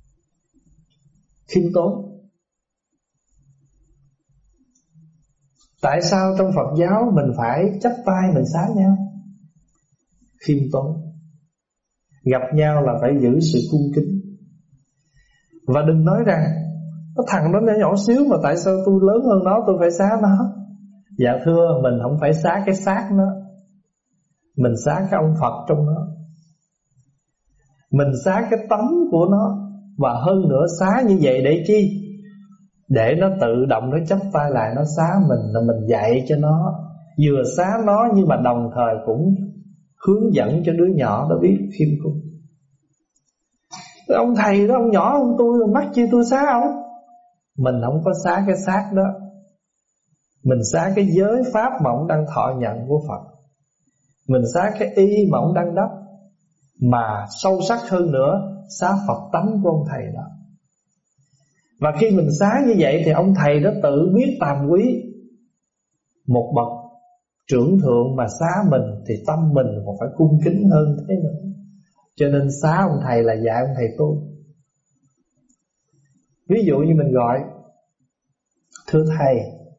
Khiêm tốn. Tại sao trong Phật giáo mình phải chắp tay mình xá nhau? Khiêm tốn. Gặp nhau là phải giữ sự cung kính. Và đừng nói rằng cái thằng đó nhỏ nhỏ xíu mà tại sao tôi lớn hơn nó tôi phải xá nó. Dạ thưa, mình không phải xá cái xác nó, mình xá cái ông Phật trong nó, mình xá cái tánh của nó. Và hơn nữa xá như vậy để chi? Để nó tự động nó chắp tay lại nó xá mình, là mình dạy cho nó. Vừa xá nó nhưng mà đồng thời cũng hướng dẫn cho đứa nhỏ nó biết khiêm cung. Ông thầy đó, ông nhỏ hơn tôi, mắc chi tôi xá ông. Mình không có xá cái xác đó, mình xá cái giới pháp mà ông đang thọ nhận của Phật, mình xá cái y mà ông đang đắp. Mà sâu sắc hơn nữa, xá Phật tánh của ông thầy đó. Và khi mình xá như vậy thì ông thầy đó tự biết tàm quý. Một bậc trưởng thượng mà xá mình thì tâm mình còn phải cung kính hơn thế nữa. Cho nên xá ông thầy là dạy ông thầy tôi. Ví dụ như mình gọi thưa thầy,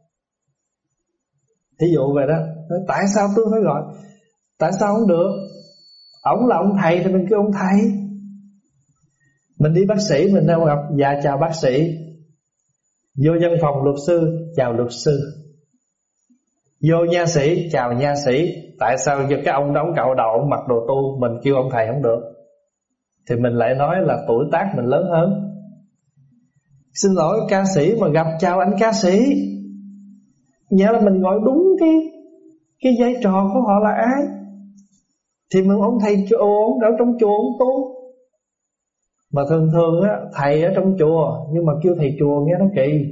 ví dụ vậy đó. Tại sao tôi phải gọi? Tại sao không được? Ông là ông thầy thì mình kêu ông thầy. Mình đi bác sĩ mình đâu gặp dạ chào bác sĩ. Vô văn phòng luật sư chào luật sư. Vô nha sĩ chào nha sĩ. Tại sao giờ cái ông đó ông cạo đầu ông mặc đồ tu mình kêu ông thầy không được? Thì mình lại nói là tuổi tác mình lớn hơn. Xin lỗi ca sĩ mà gặp chào anh ca sĩ. Nghĩa là mình gọi đúng cái cái vai trò của họ là ai. Thì mình ông thầy chùa, ông ở trong chùa ông tu. Mà thường thường á, thầy ở trong chùa, nhưng mà kêu thầy chùa nghe nó kỳ.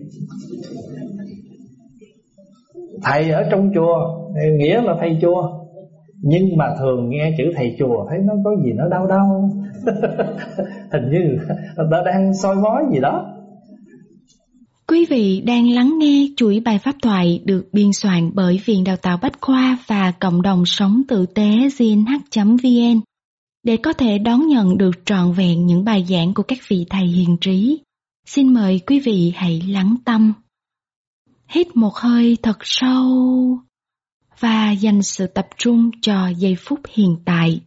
Thầy ở trong chùa nghĩa là thầy chùa, nhưng mà thường nghe chữ thầy chùa thấy nó có gì nó đau đau. Hình như nó đang soi mói gì đó. Quý vị đang lắng nghe chuỗi bài pháp thoại được biên soạn bởi Viện Đào tạo Bách Khoa và Cộng đồng Sống Tử tế G N H chấm V N. Để có thể đón nhận được trọn vẹn những bài giảng của các vị thầy hiền trí, xin mời quý vị hãy lắng tâm. Hít một hơi thật sâu và dành sự tập trung cho giây phút hiện tại.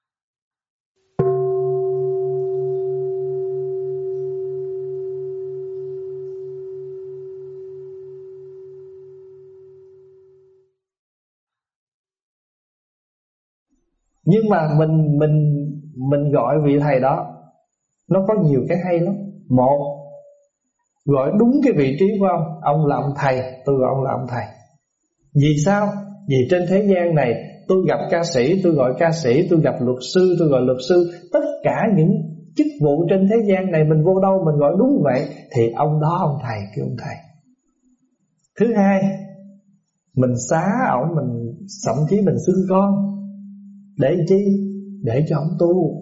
Nhưng mà mình mình mình gọi vị thầy đó nó có nhiều cái hay lắm. Một, gọi đúng cái vị trí của ông. Ông là ông thầy, tôi gọi ông là ông thầy. Vì sao? Vì trên thế gian này tôi gặp ca sĩ tôi gọi ca sĩ, tôi gặp luật sư tôi gọi luật sư. Tất cả những chức vụ trên thế gian này mình vô đâu mình gọi đúng vậy. Thì ông đó ông thầy kêu ông thầy. Thứ hai, mình xá ổng, mình thậm chí mình xưng con. Để chi? Để cho ông tu.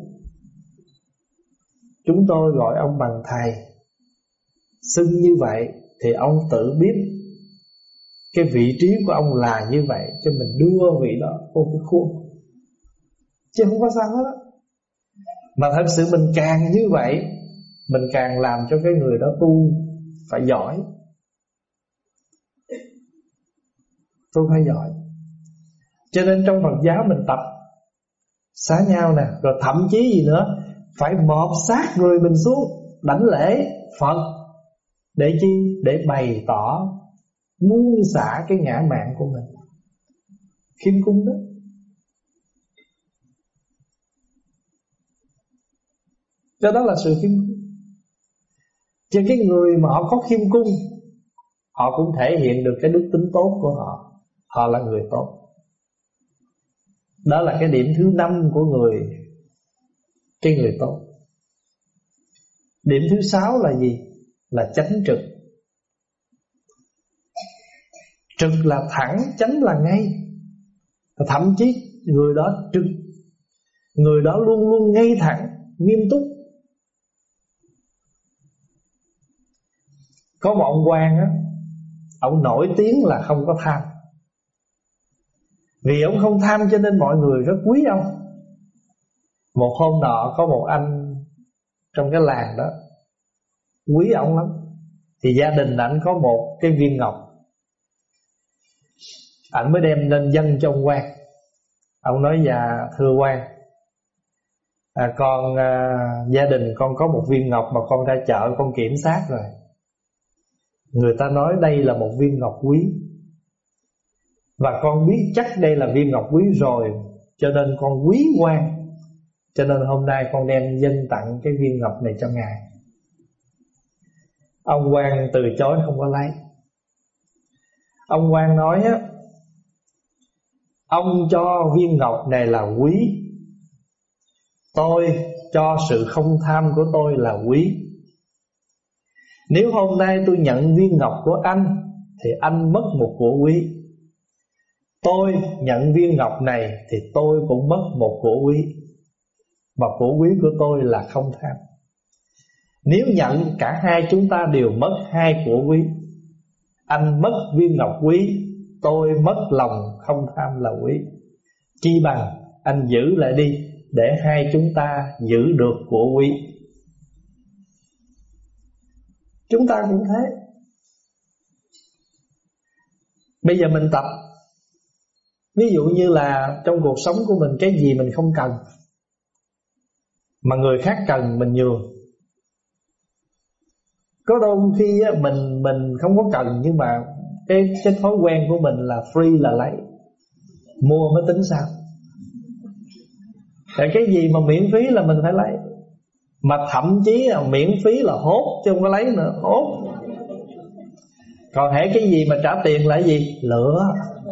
Chúng tôi gọi ông bằng thầy. Xưng như vậy thì ông tự biết cái vị trí của ông là như vậy, cho mình đưa vị đó vô cái khuôn, chứ không có sao hết đó. Mà thật sự mình càng như vậy, mình càng làm cho cái người đó tu phải giỏi. Tu phải giỏi. Cho nên trong Phật giáo mình tập xá nhau nè. Rồi thậm chí gì nữa, phải mọp sát người mình xuống đảnh lễ Phật. Để chi? Để bày tỏ buông xả cái ngã mạn của mình. Khiêm cung đó. Cho đó là sự khiêm cung. Chứ cái người mà họ có khiêm cung, họ cũng thể hiện được cái đức tính tốt của họ. Họ là người tốt. Đó là cái điểm thứ năm của người, cái người tốt. Điểm thứ sáu là gì? Là chánh trực. Trực là thẳng, chánh là ngay. Thậm chí người đó trực, người đó luôn luôn ngay thẳng, nghiêm túc. Có một ông quan á, ông nổi tiếng là không có tham. Vì ông không tham cho nên mọi người rất quý ông. Một hôm nọ có một anh trong cái làng đó quý ông lắm. Thì gia đình anh có một cái viên ngọc. Ảnh mới đem lên dâng cho ông quan. Ông nói: dạ thưa quan, à, con à, gia đình con có một viên ngọc mà con ra chợ con kiểm soát rồi. Người ta nói đây là một viên ngọc quý, và con biết chắc đây là viên ngọc quý rồi, cho nên con quý quan. Cho nên hôm nay con đem dâng tặng cái viên ngọc này cho ngài. Ông quan từ chối không có lấy. Ông quan nói á: ông cho viên ngọc này là quý, tôi cho sự không tham của tôi là quý. Nếu hôm nay tôi nhận viên ngọc của anh thì anh mất một của quý. Tôi nhận viên ngọc này thì tôi cũng mất một của quý, và của quý của tôi là không tham. Nếu nhận cả hai chúng ta đều mất hai của quý. Anh mất viên ngọc quý, tôi mất lòng không tham là quý. Chi bằng anh giữ lại đi, để hai chúng ta giữ được của quý. Chúng ta cũng thế. Bây giờ mình tập. Ví dụ như là trong cuộc sống của mình, cái gì mình không cần mà người khác cần mình nhường. Có đôi khi á, mình mình không có cần, nhưng mà cái cái thói quen của mình là free là lấy, mua mới tính sao. Tại cái gì mà miễn phí là mình phải lấy, mà thậm chí là miễn phí là hốt chứ không có lấy nữa, hốt. Còn hễ cái gì mà trả tiền là cái gì? Lựa.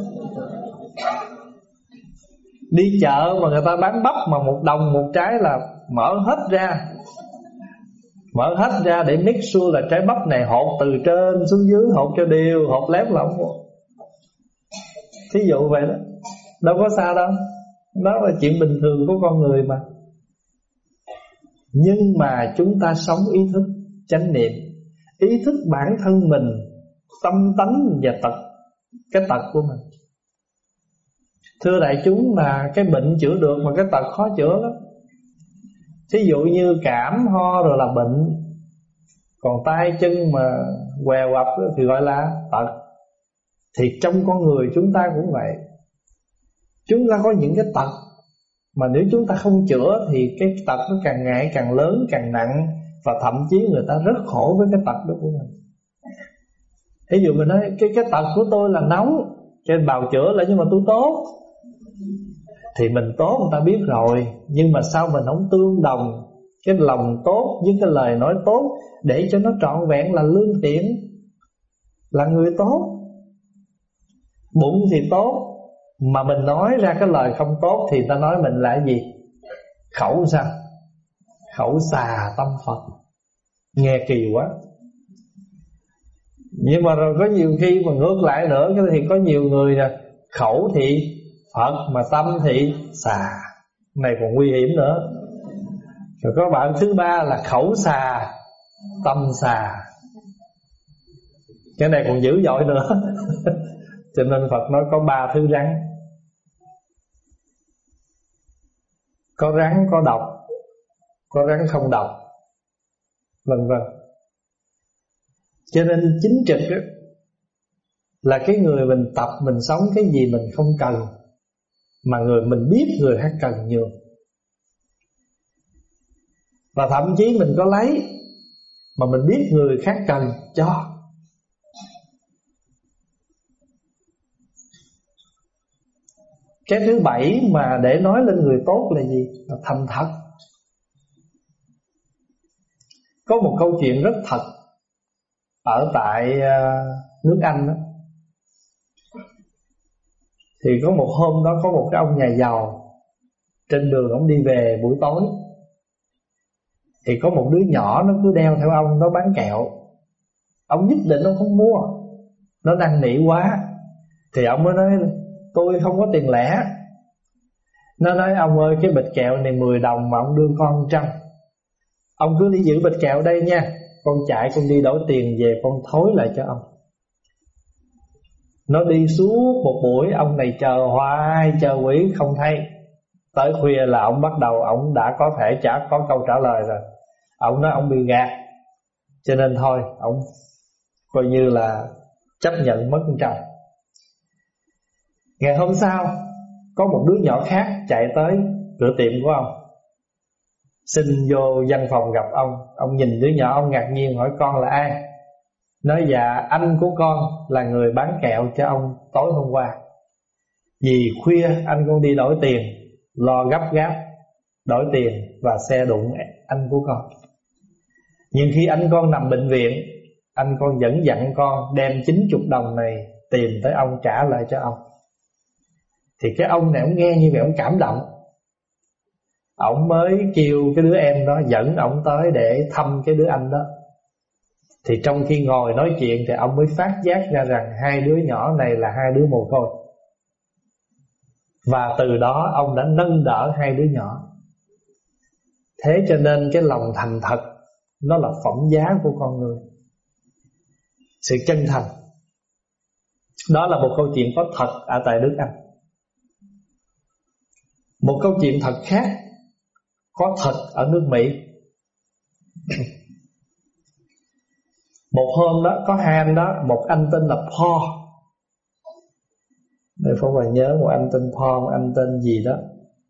Đi chợ mà người ta bán bắp mà một đồng một trái là mở hết ra, mở hết ra để make sure là trái bắp này hột từ trên xuống dưới, hột cho đều, hột lép là không có. Thí dụ vậy đó, đâu có sao đâu. Đó là chuyện bình thường của con người mà. Nhưng mà chúng ta sống ý thức chánh niệm, ý thức bản thân mình, tâm tánh và tật, cái tật của mình. Thưa đại chúng, là cái bệnh chữa được mà cái tật khó chữa lắm. Thí dụ như cảm ho rồi là bệnh, còn tay chân mà què quặp thì gọi là tật. Thì trong con người chúng ta cũng vậy. Chúng ta có những cái tật mà nếu chúng ta không chữa thì cái tật nó càng ngày càng lớn, càng nặng, và thậm chí người ta rất khổ với cái tật đó của mình. Ví dụ mình nói cái, cái tật của tôi là nóng, cho nên bào chữa lại, nhưng mà tôi tốt. Thì mình tốt người ta biết rồi, nhưng mà sao mình không tương đồng cái lòng tốt với cái lời nói tốt để cho nó trọn vẹn là lương thiện, là người tốt. Bụng thì tốt, mà mình nói ra cái lời không tốt thì ta nói mình là gì? Khẩu sao? Khẩu xà tâm Phật. Nghe kỳ quá. Nhưng mà rồi có nhiều khi mà ngược lại nữa, thì có nhiều người nè, khẩu thì Phật mà tâm thì xà. Này còn nguy hiểm nữa. Rồi có bạn thứ ba là khẩu xà tâm xà. Cái này còn dữ dội nữa. Cho nên Phật nói có ba thứ rắn. Có rắn có độc, có rắn không độc, vân vân. Cho nên chính trực đó, là cái người mình tập, mình sống cái gì mình không cần, mà người mình biết người khác cần nhường. Và thậm chí mình có lấy, mà mình biết người khác cần cho. Cái thứ bảy mà để nói lên người tốt là gì? Là thành thật. Có một câu chuyện rất thật ở tại nước Anh đó. Thì có một hôm đó có một cái ông nhà giàu, trên đường ông đi về buổi tối, thì có một đứa nhỏ nó cứ đeo theo ông, nó bán kẹo. Ông nhất định ông không mua, nó năn nỉ quá. Thì ông mới nói tôi không có tiền lẻ. Nó nói ông ơi, cái bịch kẹo này mười đồng mà ông đưa con trăm, ông cứ đi giữ bịch kẹo đây nha, con chạy con đi đổi tiền về con thối lại cho ông. Nó đi suốt một buổi, ông này chờ hoài chờ quỷ không thấy. Tới khuya là ông bắt đầu, ông đã có thể trả có câu trả lời rồi. Ông nói ông bị gạt, cho nên thôi ông coi như là chấp nhận mất con trăm. Ngày hôm sau có một đứa nhỏ khác chạy tới cửa tiệm của ông, xin vô văn phòng gặp ông. Ông nhìn đứa nhỏ, ông ngạc nhiên hỏi con là ai. Nói dạ anh của con là người bán kẹo cho ông tối hôm qua. Vì khuya anh con đi đổi tiền, lo gấp gáp đổi tiền và xe đụng anh của con. Nhưng khi anh con nằm bệnh viện, anh con vẫn dặn con đem chín mươi đồng này tìm tới ông trả lại cho ông. Thì cái ông này ông nghe như vậy ông cảm động. Ông mới kêu cái đứa em đó dẫn ông tới để thăm cái đứa anh đó. Thì trong khi ngồi nói chuyện thì ông mới phát giác ra rằng hai đứa nhỏ này là hai đứa mồ côi. Và từ đó ông đã nâng đỡ hai đứa nhỏ. Thế cho nên cái lòng thành thật nó là phẩm giá của con người. Sự chân thành. Đó là một câu chuyện có thật ở tại nước Anh. Một câu chuyện thật khác có thật ở nước Mỹ. Một hôm đó có hai anh đó, một anh tên là Paul. Đây Phong phải nhớ một anh tên Paul, một anh tên gì đó.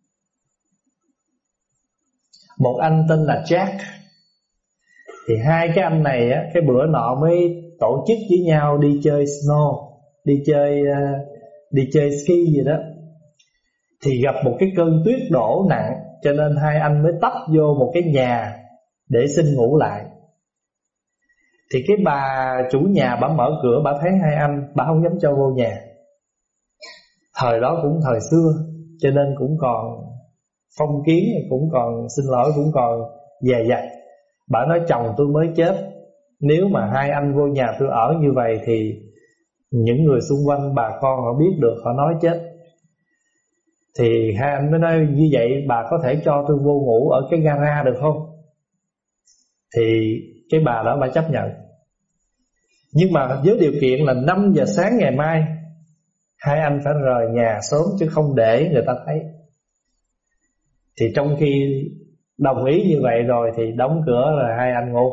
Một anh tên là Jack. Thì hai cái anh này á, cái bữa nọ mới tổ chức với nhau đi chơi snow, đi chơi uh, đi chơi ski gì đó. Thì gặp một cái cơn tuyết đổ nặng, cho nên hai anh mới tấp vô một cái nhà để xin ngủ lại. Thì cái bà chủ nhà bà mở cửa, bà thấy hai anh, bà không dám cho vô nhà. Thời đó cũng thời xưa, cho nên cũng còn phong kiến, cũng còn xin lỗi, cũng còn dè dặt. Bà nói chồng tôi mới chết, nếu mà hai anh vô nhà tôi ở như vậy thì những người xung quanh bà con họ biết được, họ nói chết. Thì hai anh mới nói như vậy bà có thể cho tôi vô ngủ ở cái gara được không? Thì cái bà đó bà chấp nhận. Nhưng mà với điều kiện là năm giờ sáng ngày mai hai anh phải rời nhà sớm, chứ không để người ta thấy. Thì trong khi đồng ý như vậy rồi thì đóng cửa rồi hai anh ngủ.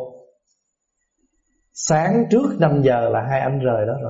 Sáng trước năm giờ là hai anh rời đó rồi.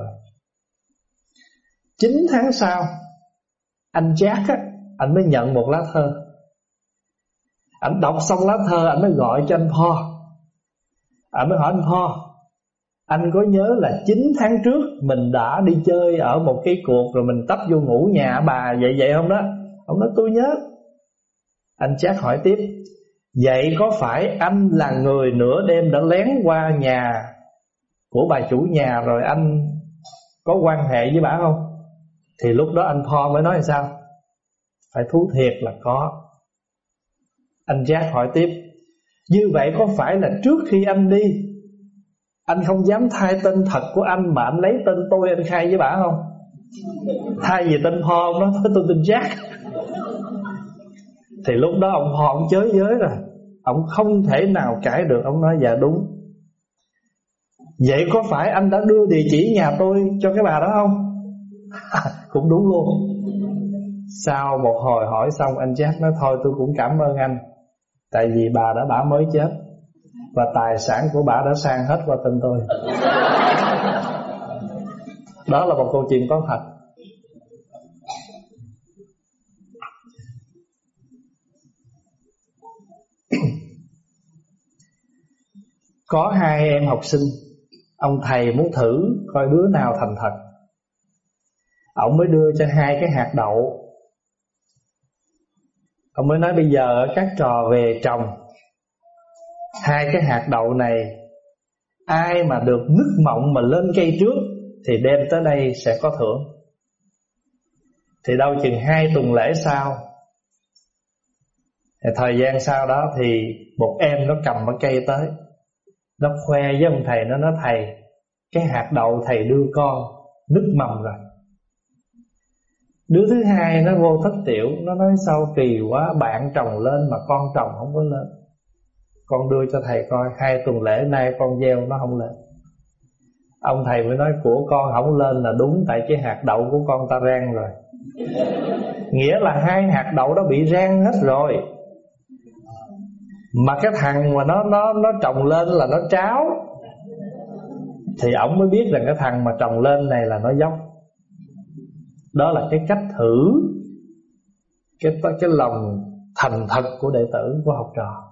Chín tháng sau, anh Jack á, anh mới nhận một lá thơ. Anh đọc xong lá thơ, anh mới gọi cho anh Paul. Anh mới hỏi anh Paul, anh có nhớ là chín tháng trước mình đã đi chơi ở một cái cuộc rồi mình tấp vô ngủ nhà bà vậy vậy không đó? Ông nói tôi nhớ. Anh Jack hỏi tiếp, vậy có phải anh là người nửa đêm đã lén qua nhà của bà chủ nhà rồi anh có quan hệ với bà không? Thì lúc đó anh Paul mới nói là sao? Phải thú thiệt là có. Anh Jack hỏi tiếp, như vậy có phải là trước khi anh đi anh không dám thay tên thật của anh mà anh lấy tên tôi anh khai với bà không? Thay vì tên Paul ông nói tôi tên Jack. Thì lúc đó ông Paul ông chới giới rồi, ông không thể nào cãi được. Ông nói dạ đúng. Vậy có phải anh đã đưa địa chỉ nhà tôi cho cái bà đó không? Cũng đúng luôn. Sau một hồi hỏi xong, anh Jack nói thôi tôi cũng cảm ơn anh, tại vì bà đã bả mới chết và tài sản của bà đã sang hết qua tên tôi. Đó là một câu chuyện có thật. Có hai em học sinh, ông thầy muốn thử coi đứa nào thành thật. Ông mới đưa cho hai cái hạt đậu. Ông mới nói bây giờ các trò về trồng hai cái hạt đậu này, ai mà được nứt mộng mà lên cây trước thì đem tới đây sẽ có thưởng. Thì đâu chừng hai tuần lễ sau, thì thời gian sau đó thì một em nó cầm cái cây tới, nó khoe với ông thầy, nó nói thầy, cái hạt đậu thầy đưa con nứt mầm rồi. Đứa thứ hai nó vô thất tiểu, nó nói sao kỳ quá, bạn trồng lên mà con trồng không có lên. Con đưa cho thầy coi, hai tuần lễ nay con gieo nó không lên. Ông thầy mới nói của con không lên là đúng, tại cái hạt đậu của con ta rang rồi. Nghĩa là hai hạt đậu đó bị rang hết rồi. Mà cái thằng mà nó nó nó trồng lên là nó tráo. Thì ổng mới biết rằng cái thằng mà trồng lên này là nó dốc. Đó là cái cách thử Cái, cái lòng thành thật của đệ tử, của học trò.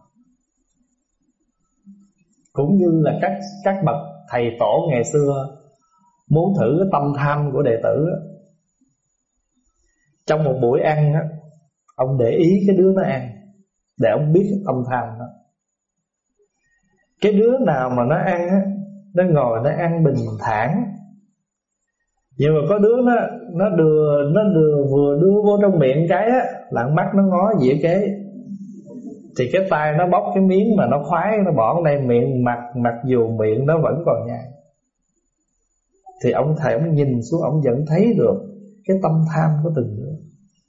Cũng như là các, các bậc thầy tổ ngày xưa muốn thử cái tâm tham của đệ tử đó. Trong một buổi ăn đó, ông để ý cái đứa nó ăn, để ông biết cái tâm tham đó. Cái đứa nào mà nó ăn á, nó ngồi nó ăn bình thản, nhưng mà có đứa nó nó đưa nó đưa vừa đưa vô trong miệng cái á, lặng mắt nó ngó dĩa kế, thì cái tay nó bóc cái miếng mà nó khoái, nó bỏ vào đây miệng, mặc mặc dù miệng nó vẫn còn nhai. Thì ông thầy ông nhìn xuống, ông vẫn thấy được cái tâm tham của từng đứa.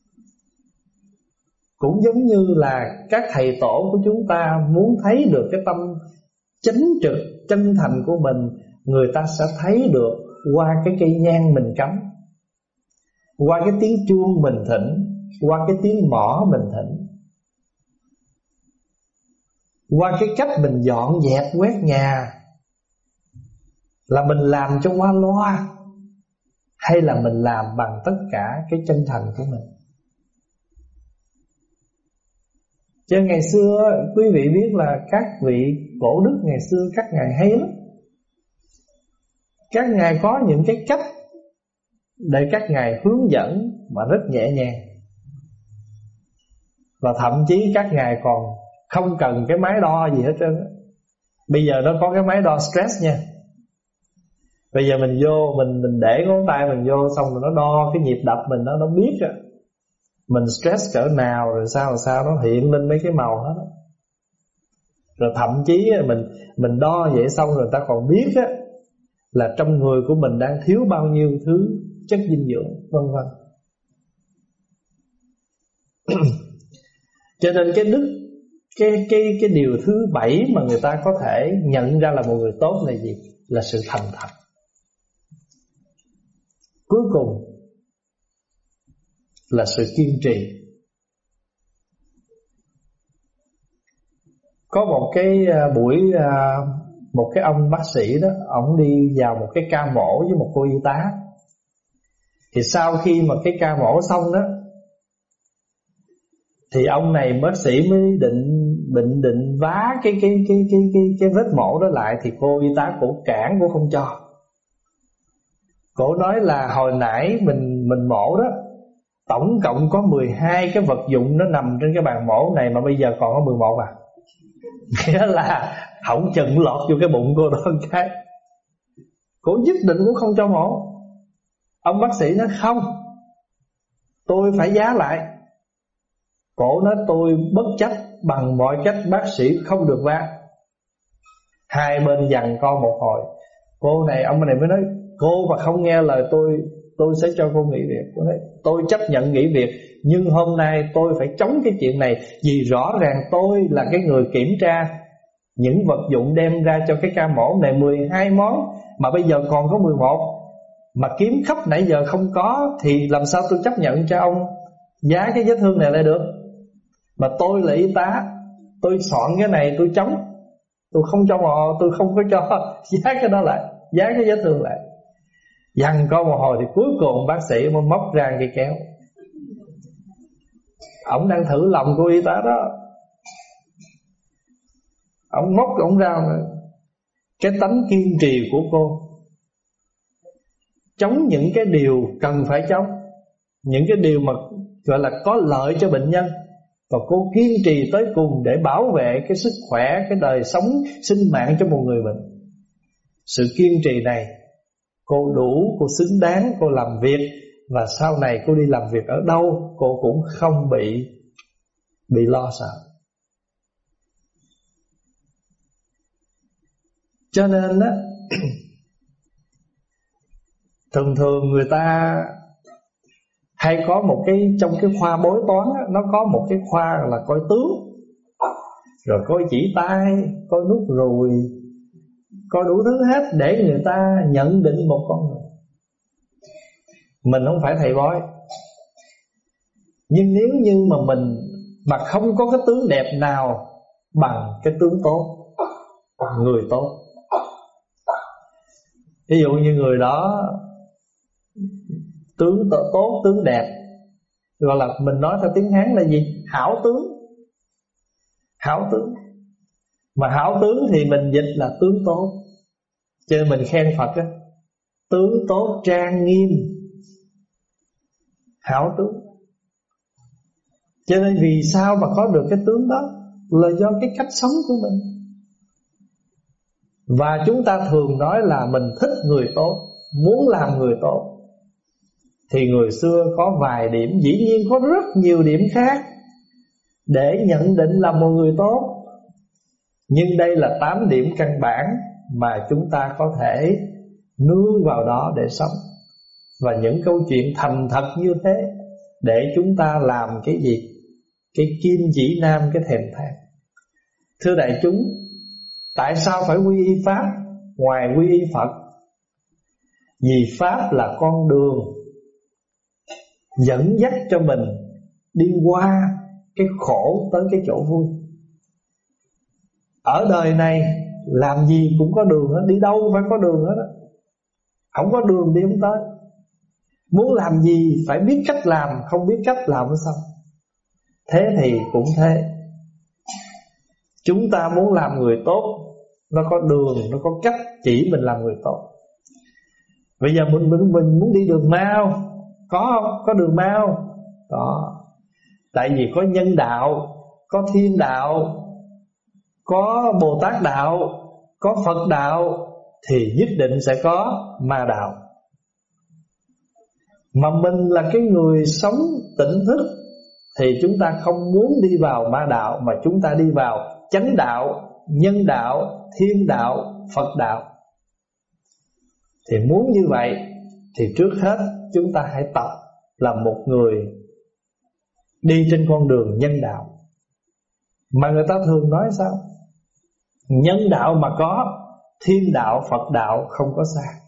Cũng giống như là các thầy tổ của chúng ta muốn thấy được cái tâm chánh trực, chân thành của mình, người ta sẽ thấy được qua cái cây nhang mình cắm, qua cái tiếng chuông mình thỉnh, qua cái tiếng mõ mình thỉnh, qua cái cách mình dọn dẹp quét nhà. Là mình làm cho qua loa, hay là mình làm bằng tất cả cái chân thành của mình. Chứ ngày xưa quý vị biết là các vị cổ đức ngày xưa các ngài hay lắm. Các ngài có những cái cách để các ngài hướng dẫn mà rất nhẹ nhàng. Và thậm chí các ngài còn không cần cái máy đo gì hết trơn. Bây giờ nó có cái máy đo stress nha. Bây giờ mình vô, mình mình để ngón tay mình vô, xong rồi nó đo cái nhịp đập mình, nó nó biết á, mình stress cỡ nào, rồi sao rồi sao nó hiện lên mấy cái màu hết. Rồi thậm chí mình mình đo vậy xong rồi ta còn biết á là trong người của mình đang thiếu bao nhiêu thứ chất dinh dưỡng, vân vân. Cho nên cái đức cái cái cái điều thứ bảy mà người ta có thể nhận ra là một người tốt là gì? Là sự thành thật. Cuối cùng là sự kiên trì. Có một cái buổi, một cái ông bác sĩ đó, ông đi vào một cái ca mổ với một cô y tá. Thì sau khi mà cái ca mổ xong đó, thì ông này bác sĩ mới định định định vá cái cái cái cái cái cái vết mổ đó lại, thì cô y tá cổ cản, cổ không cho. Cổ nói là hồi nãy mình mình mổ đó, tổng cộng có mười hai cái vật dụng nó nằm trên cái bàn mổ này, mà bây giờ còn có mười một à. Nghĩa là hỏng chừng lọt vô cái bụng cô đó một cái. Cổ nhất định cũng không cho mổ. Ông bác sĩ nói không, tôi phải giá lại. Cổ nói tôi bất chấp bằng mọi cách, bác sĩ không được vá. Hai bên giằng co một hồi. Cô này, ông này mới nói, cô mà không nghe lời tôi, tôi sẽ cho cô nghỉ việc. Cô nói, tôi chấp nhận nghỉ việc, nhưng hôm nay tôi phải chống cái chuyện này. Vì rõ ràng tôi là cái người kiểm tra những vật dụng đem ra cho cái ca mổ này, mười hai món, mà bây giờ còn có mười một. Mà kiếm khắp nãy giờ không có, thì làm sao tôi chấp nhận cho ông giá cái vết thương này lại được. Mà tôi là y tá, tôi soạn cái này tôi chống, tôi không cho mò, tôi không có cho giá cái đó lại, giá cái vết thương lại. Dằn co một hồi thì cuối cùng bác sĩ mới móc ra cây kéo. Ông đang thử lòng của y tá đó. Ông móc ông ra cái tánh kiên trì của cô, chống những cái điều cần phải chống, những cái điều mà gọi là có lợi cho bệnh nhân. Và cô kiên trì tới cùng để bảo vệ cái sức khỏe, cái đời sống, sinh mạng cho một người bệnh. Sự kiên trì này, cô đủ, cô xứng đáng, cô làm việc. Và sau này cô đi làm việc ở đâu, cô cũng không bị Bị lo sợ. Cho nên á, thường thường người ta hay có một cái, trong cái khoa bói toán á, nó có một cái khoa là coi tướng, rồi coi chỉ tay, coi nút ruồi, coi đủ thứ hết để người ta nhận định một con người. Mình không phải thầy bói, nhưng nếu như mà mình mà không có cái tướng đẹp nào bằng cái tướng tốt, người tốt. Ví dụ như người đó Tướng tốt, tướng đẹp, gọi là mình nói theo tiếng Hán là gì? Hảo tướng. Hảo tướng. Mà hảo tướng thì mình dịch là tướng tốt. Cho nên mình khen Phật á, tướng tốt trang nghiêm, hảo tướng. Cho nên vì sao mà có được cái tướng đó? Là do cái cách sống của mình. Và chúng ta thường nói là mình thích người tốt, muốn làm người tốt. Thì người xưa có vài điểm, dĩ nhiên có rất nhiều điểm khác để nhận định là một người tốt. Nhưng đây là tám điểm căn bản mà chúng ta có thể nương vào đó để sống. Và những câu chuyện thành thật như thế để chúng ta làm cái gì? Cái kim chỉ nam, cái thèm thang. Thưa đại chúng, tại sao phải quy y Pháp ngoài quy y Phật? Vì Pháp là con đường dẫn dắt cho mình đi qua cái khổ tới cái chỗ vui. Ở đời này làm gì cũng có đường hết, đi đâu phải có đường hết á. Không có đường đi không tới. Muốn làm gì phải biết cách làm, không biết cách làm sao. Thế thì cũng thế. Chúng ta muốn làm người tốt, nó có đường, nó có cách chỉ mình làm người tốt. Bây giờ mình, mình, mình muốn đi đường mau, có không? Có đường mau? Có. Tại vì có nhân đạo, có thiên đạo, có Bồ Tát đạo, có Phật đạo, thì nhất định sẽ có ma đạo. Mà mình là cái người sống tỉnh thức thì chúng ta không muốn đi vào ma đạo, mà chúng ta đi vào chánh đạo, nhân đạo, thiên đạo, Phật đạo. Thì muốn như vậy thì trước hết chúng ta hãy tập là một người đi trên con đường nhân đạo. Mà người ta thường nói sao? Nhân đạo mà có, thiên đạo, Phật đạo không có xa.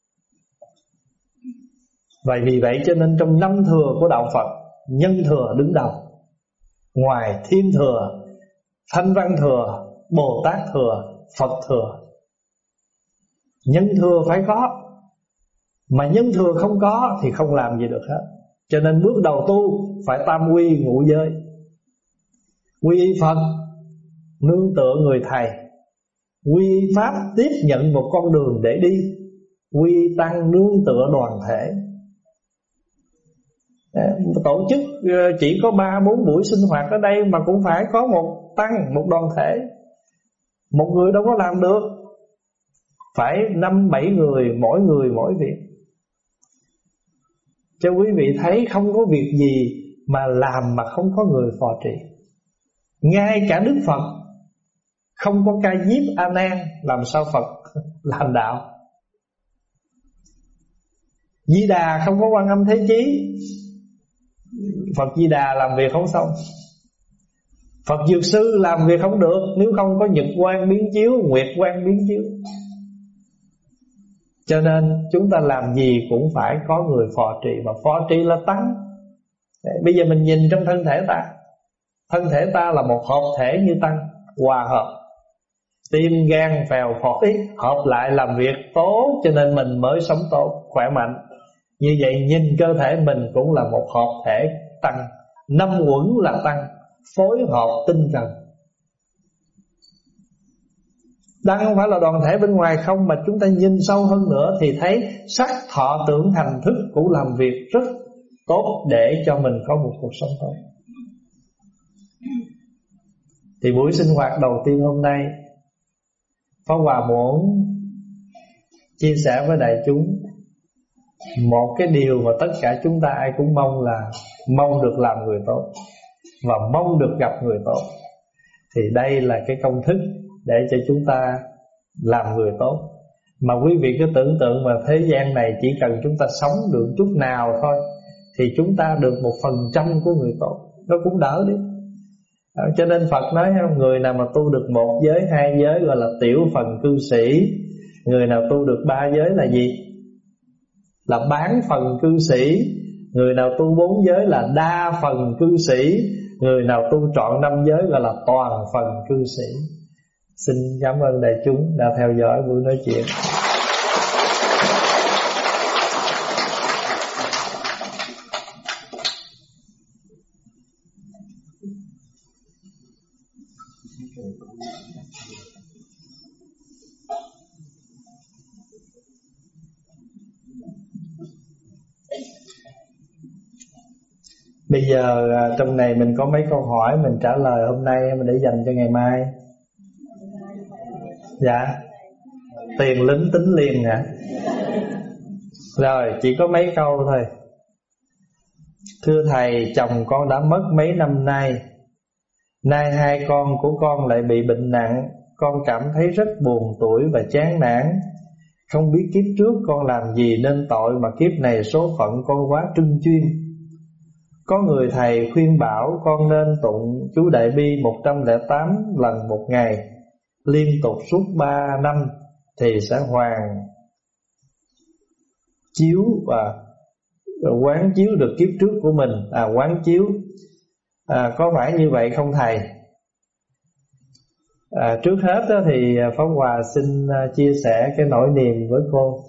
Vậy vì vậy cho nên trong năm thừa của đạo Phật, nhân thừa đứng đầu. Ngoài thiên thừa, thanh văn thừa, Bồ Tát thừa, Phật thừa. Nhân thừa phải có. Mà nhân thừa không có thì không làm gì được hết. Cho nên bước đầu tu phải tam quy ngũ giới. Quy y Phật, nương tựa người thầy. Quy y Pháp, tiếp nhận một con đường để đi. Quy y Tăng, nương tựa đoàn thể. Tổ chức chỉ có ba bốn buổi sinh hoạt ở đây mà cũng phải có một tăng, một đoàn thể. Một người đâu có làm được, phải năm bảy người, mỗi người mỗi việc. Cho quý vị thấy không có việc gì mà làm mà không có người phò trì. Ngay cả Đức Phật không có Ca Diếp A Nan, làm sao Phật làm đạo? Di Đà không có Quan Âm Thế Chí, Phật Di Đà làm việc không xong. Phật Dược Sư làm việc không được nếu không có nhật quang biến chiếu, nguyệt quang biến chiếu. Cho nên chúng ta làm gì cũng phải có người phò trì. Mà phò trì là tăng. Bây giờ mình nhìn trong thân thể ta, thân thể ta là một hợp thể như tăng, hòa hợp. Tim, gan, phèo, phổi hợp lại làm việc tốt, cho nên mình mới sống tốt, khỏe mạnh. Như vậy nhìn cơ thể mình cũng là một hợp thể tăng. Năm uẩn là tăng, phối hợp tinh cần. Tăng không phải là đoàn thể bên ngoài không, mà chúng ta nhìn sâu hơn nữa thì thấy sắc thọ tưởng hành thức cũng làm việc rất tốt để cho mình có một cuộc sống tốt. Thì buổi sinh hoạt đầu tiên hôm nay, Pháp Hòa muốn chia sẻ với đại chúng một cái điều mà tất cả chúng ta ai cũng mong là mong được làm người tốt và mong được gặp người tốt. Thì đây là cái công thức để cho chúng ta làm người tốt. Mà quý vị cứ tưởng tượng mà thế gian này chỉ cần chúng ta sống được chút nào thôi thì chúng ta được một phần trăm của người tốt, nó cũng đỡ đi. À, cho nên Phật nói người nào mà tu được một giới, hai giới gọi là tiểu phần cư sĩ. Người nào tu được ba giới là gì? Là bán phần cư sĩ. Người nào tu bốn giới là đa phần cư sĩ. Người nào tu trọn năm giới gọi là toàn phần cư sĩ. Xin cảm ơn đại chúng đã theo dõi buổi nói chuyện. Bây giờ trong này mình có mấy câu hỏi mình trả lời hôm nay mình để dành cho ngày mai. Dạ. Tiền lính tính liền hả? Rồi chỉ có mấy câu thôi. Thưa thầy, chồng con đã mất mấy năm nay. Nay hai con của con lại bị bệnh nặng. Con cảm thấy rất buồn tủi và chán nản. Không biết kiếp trước con làm gì nên tội mà kiếp này số phận con quá trưng chuyên. Có người thầy khuyên bảo con nên tụng chú Đại Bi một trăm lẻ tám lần một ngày, liên tục suốt ba năm thì sẽ hoàn chiếu và quán chiếu được kiếp trước của mình. À quán chiếu à, có phải như vậy không thầy? À, trước hết đó thì Pháp Hòa xin chia sẻ cái nỗi niềm với cô.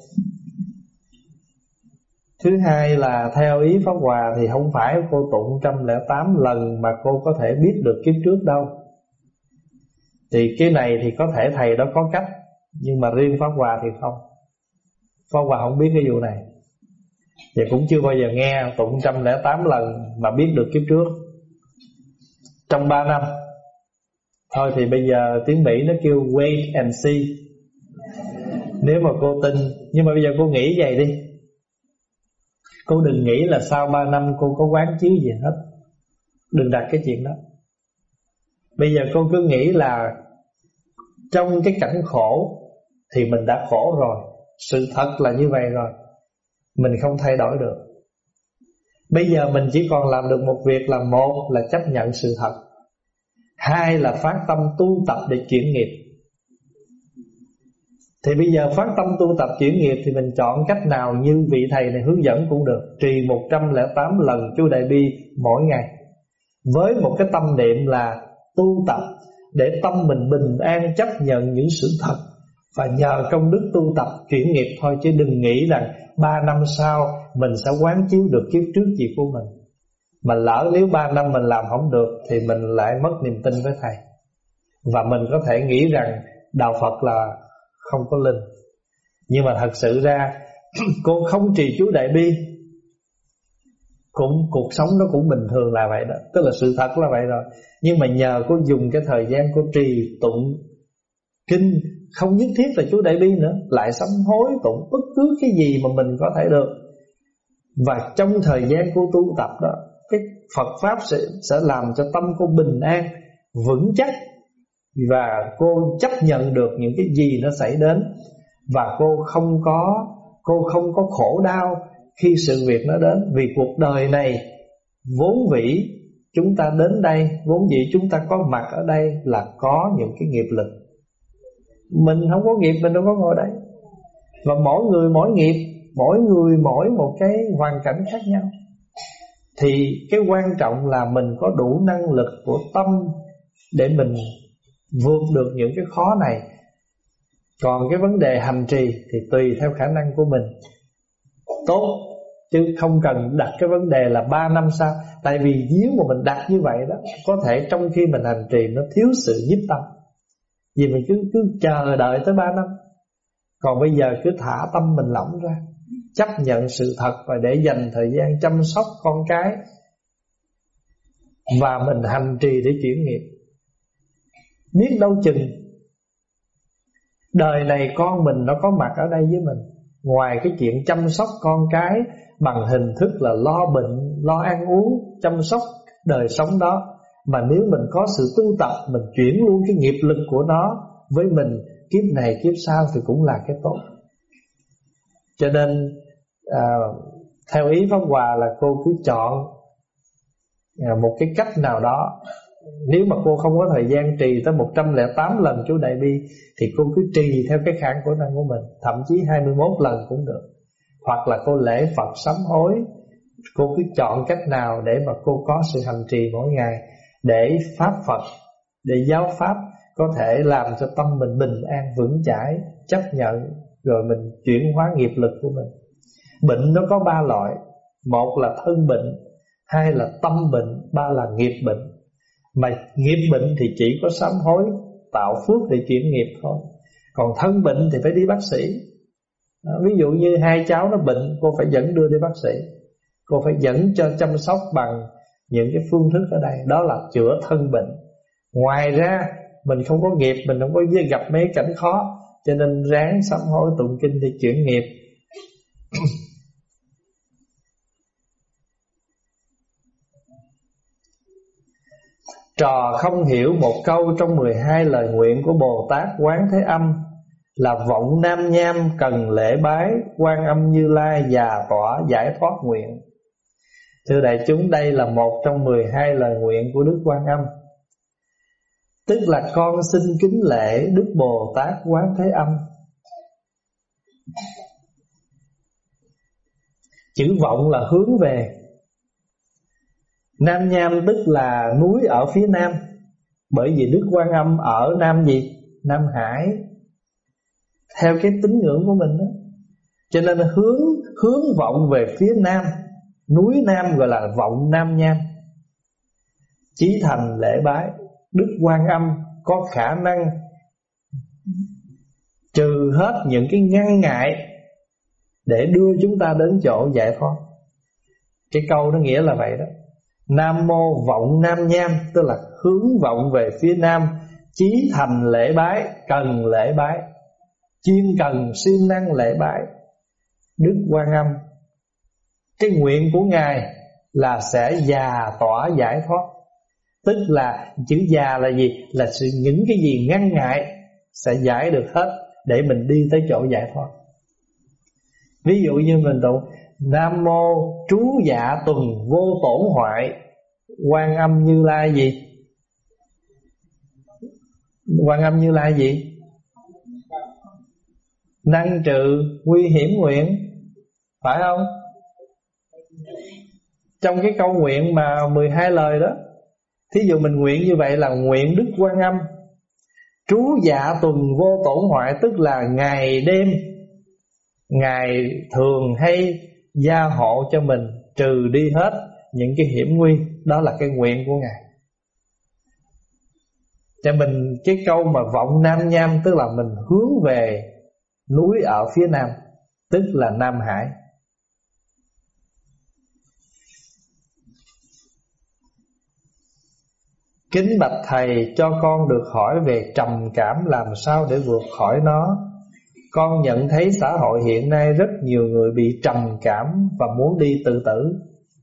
Thứ hai là theo ý Pháp Hòa thì không phải cô tụng một trăm lẻ tám lần mà cô có thể biết được kiếp trước đâu. Thì cái này thì có thể thầy đó có cách, nhưng mà riêng Pháp Hòa thì không. Pháp Hòa không biết cái vụ này, và cũng chưa bao giờ nghe tụng một trăm lẻ tám lần mà biết được kiếp trước trong ba năm. Thôi thì bây giờ tiếng Mỹ nó kêu wait and see. Nếu mà cô tin, nhưng mà bây giờ cô nghĩ vậy đi. Cô đừng nghĩ là sau ba năm cô có quán chiếu gì hết. Đừng đặt cái chuyện đó. Bây giờ cô cứ nghĩ là trong cái cảnh khổ thì mình đã khổ rồi. Sự thật là như vậy rồi, mình không thay đổi được. Bây giờ mình chỉ còn làm được một việc là: một là chấp nhận sự thật, hai là phát tâm tu tập để chuyển nghiệp. Thì bây giờ phát tâm tu tập chuyển nghiệp thì mình chọn cách nào như vị thầy này hướng dẫn cũng được. Trì một trăm lẻ tám lần chú Đại Bi mỗi ngày, với một cái tâm niệm là tu tập để tâm mình bình an, chấp nhận những sự thật, và nhờ công đức tu tập chuyển nghiệp thôi. Chứ đừng nghĩ rằng ba năm sau mình sẽ quán chiếu được kiếp trước gì của mình. Mà lỡ nếu ba năm mình làm không được thì mình lại mất niềm tin với thầy. Và mình có thể nghĩ rằng đạo Phật là không có linh. Nhưng mà thật sự ra cô không trì chú Đại Bi cũng cuộc sống nó cũng bình thường là vậy đó. Tức là sự thật là vậy rồi. Nhưng mà nhờ cô dùng cái thời gian cô trì tụng kinh, không nhất thiết là chú Đại Bi nữa, lại sám hối tụng bất cứ cái gì mà mình có thể được. Và trong thời gian cô tu tập đó, cái Phật Pháp sẽ, sẽ làm cho tâm cô bình an, vững chắc, và cô chấp nhận được những cái gì nó xảy đến. Và cô không có Cô không có khổ đau khi sự việc nó đến. Vì cuộc đời này vốn vĩ chúng ta đến đây, vốn dĩ chúng ta có mặt ở đây là có những cái nghiệp lực. Mình không có nghiệp mình đâu có ngồi đây. Và mỗi người mỗi nghiệp, mỗi người mỗi một cái hoàn cảnh khác nhau. Thì cái quan trọng là mình có đủ năng lực của tâm để mình vượt được những cái khó này. Còn cái vấn đề hành trì thì tùy theo khả năng của mình. Tốt, chứ không cần đặt cái vấn đề là ba năm sau. Tại vì nếu mà mình đặt như vậy đó, có thể trong khi mình hành trì nó thiếu sự nhiếp tâm. Vì mình cứ, cứ chờ đợi tới ba năm. Còn bây giờ cứ thả tâm mình lỏng ra, chấp nhận sự thật và để dành thời gian chăm sóc con cái, và mình hành trì để chuyển nghiệp. Biết đâu chừng đời này con mình nó có mặt ở đây với mình. Ngoài cái chuyện chăm sóc con cái bằng hình thức là lo bệnh, lo ăn uống, chăm sóc đời sống đó, mà nếu mình có sự tu tập, mình chuyển luôn cái nghiệp lực của nó với mình, kiếp này kiếp sau thì cũng là cái tốt. Cho nên à, theo ý Pháp Hòa là cô cứ chọn à, một cái cách nào đó. Nếu mà cô không có thời gian trì tới một trăm lẻ tám lần chú Đại Bi thì cô cứ trì theo cái khả năng của mình, thậm chí hai mươi mốt lần cũng được. Hoặc là cô lễ Phật sám hối. Cô cứ chọn cách nào để mà cô có sự hành trì mỗi ngày, để Pháp Phật, để giáo Pháp có thể làm cho tâm mình bình an vững chãi, chấp nhận, rồi mình chuyển hóa nghiệp lực của mình. Bệnh nó có ba loại: một là thân bệnh, hai là tâm bệnh, ba là nghiệp bệnh. Mà nghiệp bệnh thì chỉ có sám hối, tạo phước để chuyển nghiệp thôi. Còn thân bệnh thì phải đi bác sĩ. Đó, ví dụ như hai cháu nó bệnh, cô phải dẫn đưa đi bác sĩ. Cô phải dẫn cho chăm sóc bằng những cái phương thức ở đây. Đó là chữa thân bệnh. Ngoài ra mình không có nghiệp, mình không có gặp mấy cảnh khó, cho nên ráng sám hối tụng kinh để chuyển nghiệp. Trò không hiểu một câu trong mười hai lời nguyện của Bồ Tát Quán Thế Âm là vọng nam nham cần lễ bái Quan Âm Như Lai già tỏa giải thoát nguyện. Thưa đại chúng, đây là một trong mười hai lời nguyện của Đức Quan Âm. Tức là con xin kính lễ Đức Bồ Tát Quán Thế Âm. Chữ vọng là hướng về. Nam nham tức là núi ở phía nam, bởi vì Đức Quan Âm ở Nam gì? Nam Hải, theo cái tín ngưỡng của mình đó. Cho nên hướng hướng vọng về phía nam, núi nam gọi là vọng nam nham. Chí thành lễ bái. Đức Quan Âm có khả năng trừ hết những cái ngăn ngại để đưa chúng ta đến chỗ giải thoát. Cái câu nó nghĩa là vậy đó. Nam mô vọng nam nham, tức là hướng vọng về phía nam. Chí thành lễ bái, cần lễ bái, chuyên cần siêng năng lễ bái Đức Quan Âm. Cái nguyện của Ngài là sẽ già tỏa giải thoát. Tức là chữ già là gì? Là sự những cái gì ngăn ngại sẽ giải được hết để mình đi tới chỗ giải thoát. Ví dụ như mình tụng Nam mô trú dạ tuần vô tổn hoại Quan Âm Như Lai gì? Quan Âm Như Lai gì? Năng trừ nguy hiểm nguyện, phải không? Trong cái câu nguyện mà mười hai lời đó, thí dụ mình nguyện như vậy là nguyện Đức Quan Âm trú dạ tuần vô tổn hoại, tức là ngày đêm Ngài thường hay gia hộ cho mình, trừ đi hết những cái hiểm nguy. Đó là cái nguyện của Ngài. Cho mình cái câu mà vọng nam nham, tức là mình hướng về núi ở phía nam, tức là Nam Hải. Kính bạch thầy, cho con được hỏi về trầm cảm làm sao để vượt khỏi nó. Con nhận thấy xã hội hiện nay rất nhiều người bị trầm cảm và muốn đi tự tử.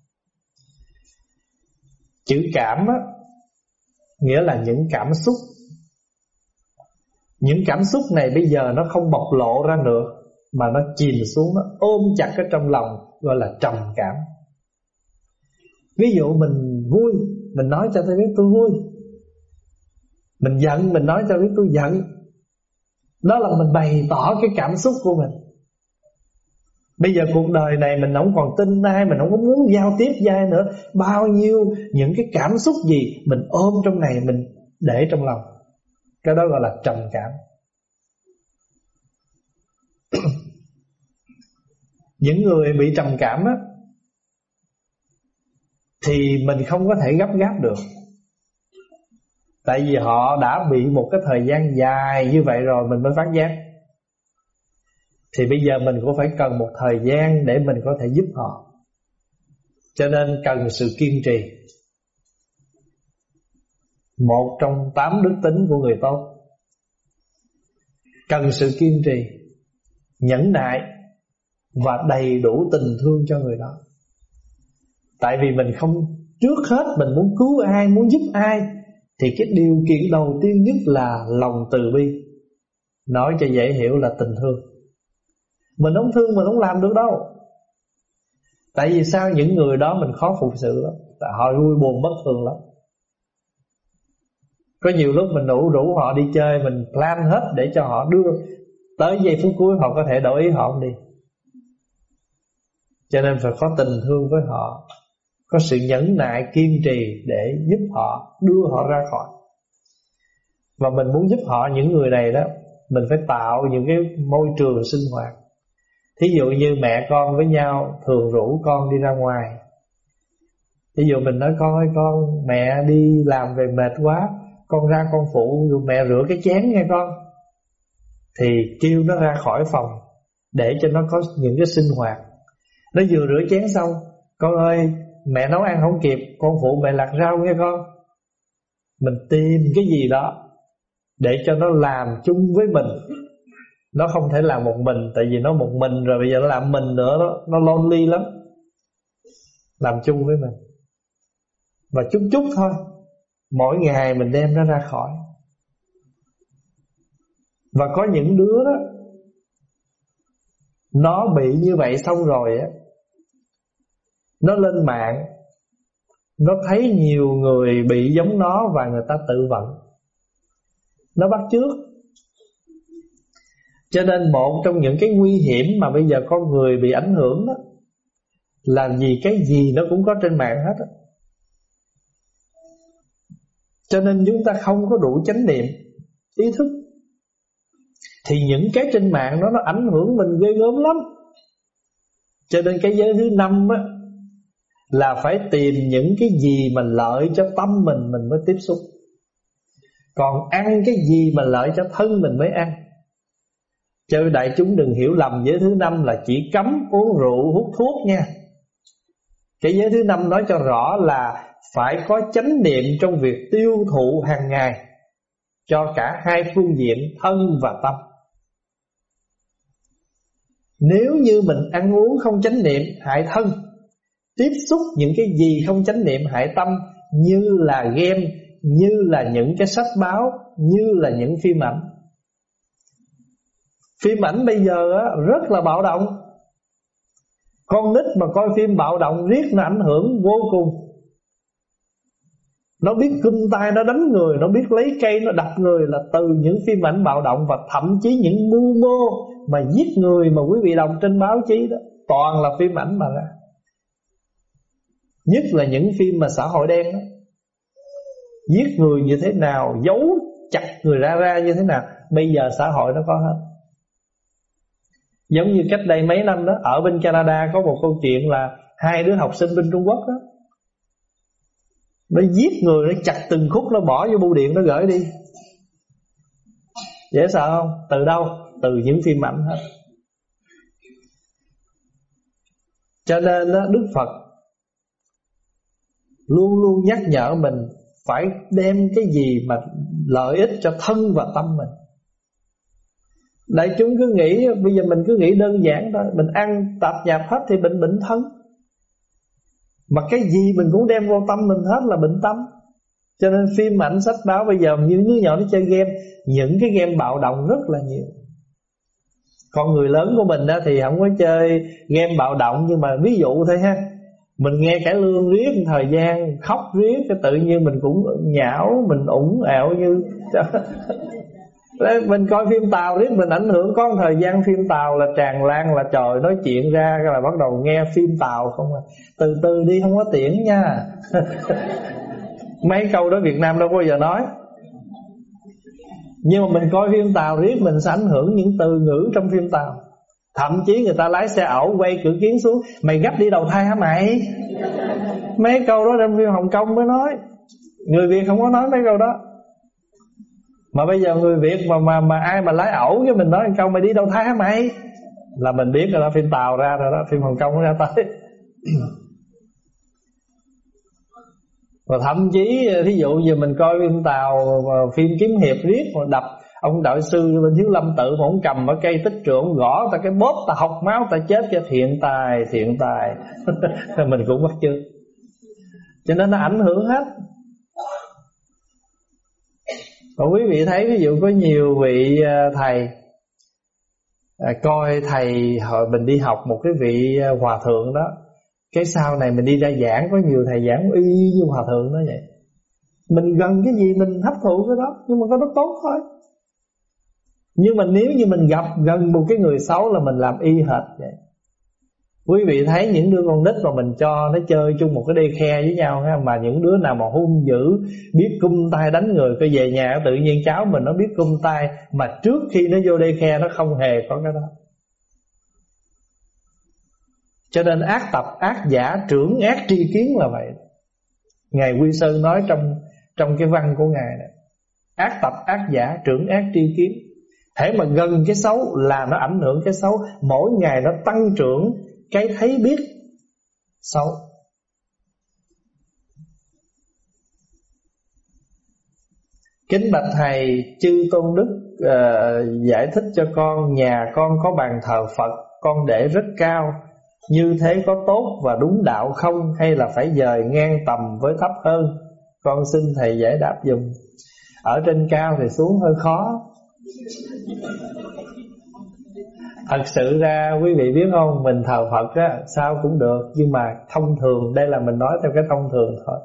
Chữ cảm á, nghĩa là những cảm xúc. Những cảm xúc này bây giờ nó không bộc lộ ra nữa, mà nó chìm xuống, nó ôm chặt ở trong lòng, gọi là trầm cảm. Ví dụ mình vui, mình nói cho tôi biết tôi vui. Mình giận, mình nói cho biết tôi giận. Đó là mình bày tỏ cái cảm xúc của mình. Bây giờ cuộc đời này mình không còn tin ai, mình không có muốn giao tiếp với ai nữa. Bao nhiêu những cái cảm xúc gì mình ôm trong này, mình để trong lòng. Cái đó gọi là trầm cảm. Những người bị trầm cảm á, thì mình không có thể gấp gáp được. Tại vì họ đã bị một cái thời gian dài như vậy rồi mình mới phát giác. Thì bây giờ mình cũng phải cần một thời gian để mình có thể giúp họ. Cho nên cần sự kiên trì. Một trong tám đức tính của người tốt. Cần sự kiên trì, nhẫn nại và đầy đủ tình thương cho người đó. Tại vì mình không, trước hết mình muốn cứu ai, muốn giúp ai, thì cái điều kiện đầu tiên nhất là lòng từ bi. Nói cho dễ hiểu là tình thương. Mình không thương mình không làm được đâu. Tại vì sao? Những người đó mình khó phục sự lắm. Tại họ vui buồn bất thường lắm. Có nhiều lúc mình rủ rủ họ đi chơi, mình plan hết để cho họ đưa, tới giây phút cuối họ có thể đổi ý, họ không đi. Cho nên phải có tình thương với họ, có sự nhẫn nại kiên trì để giúp họ, đưa họ ra khỏi. Và mình muốn giúp họ, những người này đó, mình phải tạo những cái môi trường sinh hoạt. Thí dụ như mẹ con với nhau thường rủ con đi ra ngoài. Thí dụ mình nói con ơi con, mẹ đi làm về mệt quá, con ra con phụ dụ mẹ rửa cái chén nghe con. Thì kêu nó ra khỏi phòng để cho nó có những cái sinh hoạt. Nó vừa rửa chén xong, con ơi mẹ nấu ăn không kịp, con phụ mẹ lặt rau nghe con. Mình tìm cái gì đó để cho nó làm chung với mình. Nó không thể làm một mình, tại vì nó một mình rồi bây giờ nó làm mình nữa, Nó, nó lonely lắm. Làm chung với mình. Và chút chút thôi, mỗi ngày mình đem nó ra khỏi. Và có những đứa đó, nó bị như vậy xong rồi á, nó lên mạng, nó thấy nhiều người bị giống nó và người ta tự vận, nó bắt chước. Cho nên một trong những cái nguy hiểm mà bây giờ con người bị ảnh hưởng đó là vì cái gì nó cũng có trên mạng hết á. Cho nên chúng ta không có đủ chánh niệm, ý thức, thì những cái trên mạng đó nó ảnh hưởng mình ghê gớm lắm. Cho nên cái giới thứ năm á là phải tìm những cái gì mà lợi cho tâm mình, mình mới tiếp xúc. Còn ăn cái gì mà lợi cho thân mình mới ăn. Cho đại chúng đừng hiểu lầm, giới thứ năm là chỉ cấm uống rượu, hút thuốc nha. Cái giới thứ năm nói cho rõ là phải có chánh niệm trong việc tiêu thụ hàng ngày cho cả hai phương diện thân và tâm. Nếu như mình ăn uống không chánh niệm hại thân, tiếp xúc những cái gì không chánh niệm hại tâm, như là game, như là những cái sách báo, như là những phim ảnh. Phim ảnh bây giờ á, rất là bạo động. Con nít mà coi phim bạo động riết nó ảnh hưởng vô cùng. Nó biết cung tay nó đánh người, nó biết lấy cây nó đập người là từ những phim ảnh bạo động. Và thậm chí những mưu mô mà giết người mà quý vị đọc trên báo chí đó toàn là phim ảnh mà ra. Nhất là những phim mà xã hội đen đó, giết người như thế nào, giấu chặt người ra ra như thế nào, bây giờ xã hội nó có hết. Giống như cách đây mấy năm đó, ở bên Canada có một câu chuyện là hai đứa học sinh bên Trung Quốc đó, nó giết người, nó chặt từng khúc, nó bỏ vô bưu điện, nó gửi đi. Dễ sợ không? Từ đâu? Từ những phim ảnh hết. Cho nên đó, Đức Phật luôn luôn nhắc nhở mình phải đem cái gì mà lợi ích cho thân và tâm mình. Đại chúng cứ nghĩ, bây giờ mình cứ nghĩ đơn giản thôi, mình ăn tạp nhạp hết thì bệnh bệnh thân. Mà cái gì mình cũng đem vô tâm mình hết là bệnh tâm. Cho nên phim ảnh, sách báo bây giờ như đứa nhỏ nó chơi game, những cái game bạo động rất là nhiều. Còn người lớn của mình đó thì không có chơi game bạo động, nhưng mà ví dụ thôi ha, mình nghe cải lương riết thời gian, khóc riết, cái tự nhiên mình cũng nhão, mình ủng ẹo như đấy, mình coi phim Tàu riết mình ảnh hưởng. Có một thời gian phim Tàu là tràn lan, là trời nói chuyện ra cái là bắt đầu nghe phim Tàu không à. Từ từ đi, không có tiễn nha. Mấy câu đó Việt Nam đâu bao giờ nói. Nhưng mà mình coi phim Tàu riết mình sẽ ảnh hưởng những từ ngữ trong phim Tàu. Thậm chí người ta lái xe ẩu quay cửa kiến xuống, mày gấp đi đầu thai hả mày? Mấy câu đó trong phim Hồng Kông mới nói. Người Việt không có nói mấy câu đó. Mà bây giờ người Việt mà mà mà ai mà lái ẩu cái mình nói một câu mày đi đâu thái hả mày, là mình biết rồi đó, phim Tàu ra rồi đó, phim Hồng Kông nó ra tới. Và thậm chí thí dụ như mình coi phim Tàu, phim kiếm hiệp riết mà đập ông đạo sư bên Thiếu Lâm Tự mà ông cầm ở cây tích trượng gõ ta cái bóp ta học máu ta chết cho thiện tài thiện tài. Mình cũng bắt chước. Cho nên nó ảnh hưởng hết. Còn quý vị thấy ví dụ có nhiều vị thầy à, coi thầy hồi mình đi học một cái vị hòa thượng đó, cái sau này mình đi ra giảng có nhiều thầy giảng y như hòa thượng đó vậy. Mình gần cái gì mình hấp thụ cái đó, nhưng mà có nó tốt thôi. Nhưng mà nếu như mình gặp gần một cái người xấu là mình làm y hệt vậy. Quý vị thấy những đứa con nít mà mình cho nó chơi chung một cái đê khe với nhau ha, mà những đứa nào mà hung dữ, biết cung tay đánh người, cái về nhà tự nhiên cháu mình nó biết cung tay, mà trước khi nó vô đê khe nó không hề có cái đó. Cho nên ác tập, ác giả, trưởng ác tri kiến là vậy. Ngài Quy Sơn nói trong trong cái văn của Ngài này, ác tập, ác giả, trưởng ác tri kiến. Hễ mà gần cái xấu là nó ảnh hưởng cái xấu, mỗi ngày nó tăng trưởng cái thấy biết xấu. Kính bạch thầy, chư tôn đức uh, giải thích cho con, nhà con có bàn thờ Phật, con để rất cao, như thế có tốt và đúng đạo không, hay là phải dời ngang tầm với thấp hơn? Con xin thầy giải đáp dùm. Ở trên cao thì xuống hơi khó. Thật sự ra quý vị biết không, mình thờ Phật á, sao cũng được, nhưng mà thông thường, đây là mình nói theo cái thông thường thôi.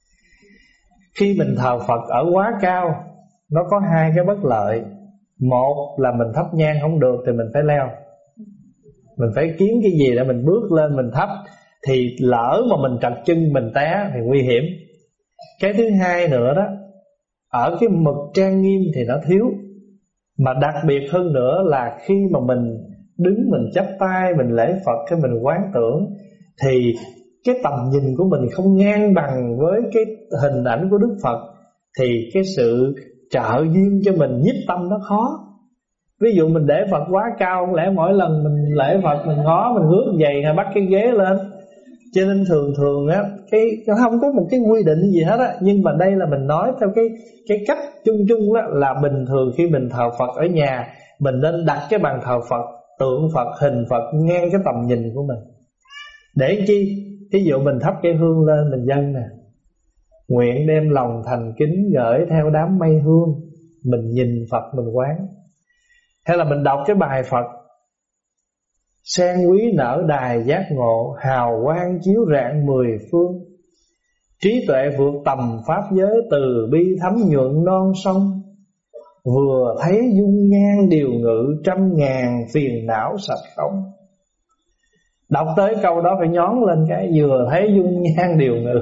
Khi mình thờ Phật ở quá cao, nó có hai cái bất lợi. Một là mình thắp nhang không được thì mình phải leo, mình phải kiếm cái gì để mình bước lên mình thắp. Thì lỡ mà mình trật chân mình té thì nguy hiểm. Cái thứ hai nữa đó, ở cái mực trang nghiêm thì nó thiếu. Mà đặc biệt hơn nữa là khi mà mình đứng mình chắp tay mình lễ Phật, cái mình quán tưởng, thì cái tầm nhìn của mình không ngang bằng với cái hình ảnh của Đức Phật, thì cái sự trợ duyên cho mình nhiếp tâm nó khó. Ví dụ mình để Phật quá cao, không lẽ mỗi lần mình lễ Phật mình ngó mình hướng vậy hay bắt cái ghế lên. Cho nên thường thường á, cái không có một cái quy định gì hết á, nhưng mà đây là mình nói theo cái cái cách chung chung đó, là bình thường khi mình thờ Phật ở nhà, mình nên đặt cái bàn thờ Phật, tượng Phật, hình Phật ngang cái tầm nhìn của mình. Để chi? Ví dụ mình thắp cây hương lên mình dâng nè, nguyện đem lòng thành kính gửi theo đám mây hương, mình nhìn Phật mình quán. Hay là mình đọc cái bài Phật: sen quý nở đài giác ngộ, hào quang chiếu rạng mười phương, trí tuệ vượt tầm pháp giới, từ bi thấm nhuận non sông, vừa thấy dung nhan điều ngự, trăm ngàn phiền não sạch không. Đọc tới câu đó phải nhón lên cái vừa thấy dung nhan điều ngự.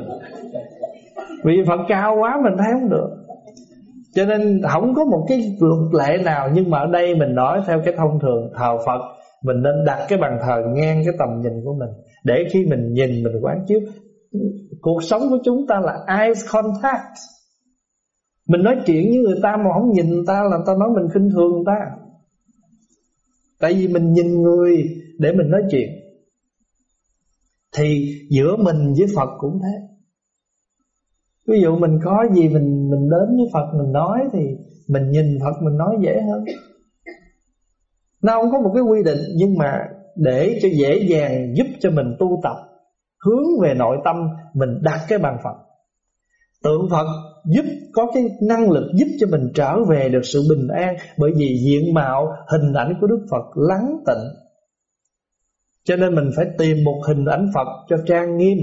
Vì Phật cao quá mình thấy không được, cho nên không có một cái luật lệ nào. Nhưng mà ở đây mình nói theo cái thông thường, thờ Phật mình nên đặt cái bàn thờ ngang cái tầm nhìn của mình, để khi mình nhìn mình quán chiếu. Cuộc sống của chúng ta là eyes contact. Mình nói chuyện với người ta mà không nhìn người ta là người ta nói mình khinh thường người ta. Tại vì mình nhìn người để mình nói chuyện. Thì giữa mình với Phật cũng thế. Ví dụ mình có gì mình mình đến với Phật mình nói, thì mình nhìn Phật mình nói dễ hơn. Nó không có một cái quy định, nhưng mà để cho dễ dàng giúp cho mình tu tập hướng về nội tâm, mình đặt cái bàn Phật. Tượng Phật giúp có cái năng lực giúp cho mình trở về được sự bình an, bởi vì diện mạo hình ảnh của Đức Phật lắng tịnh. Cho nên mình phải tìm một hình ảnh Phật cho trang nghiêm.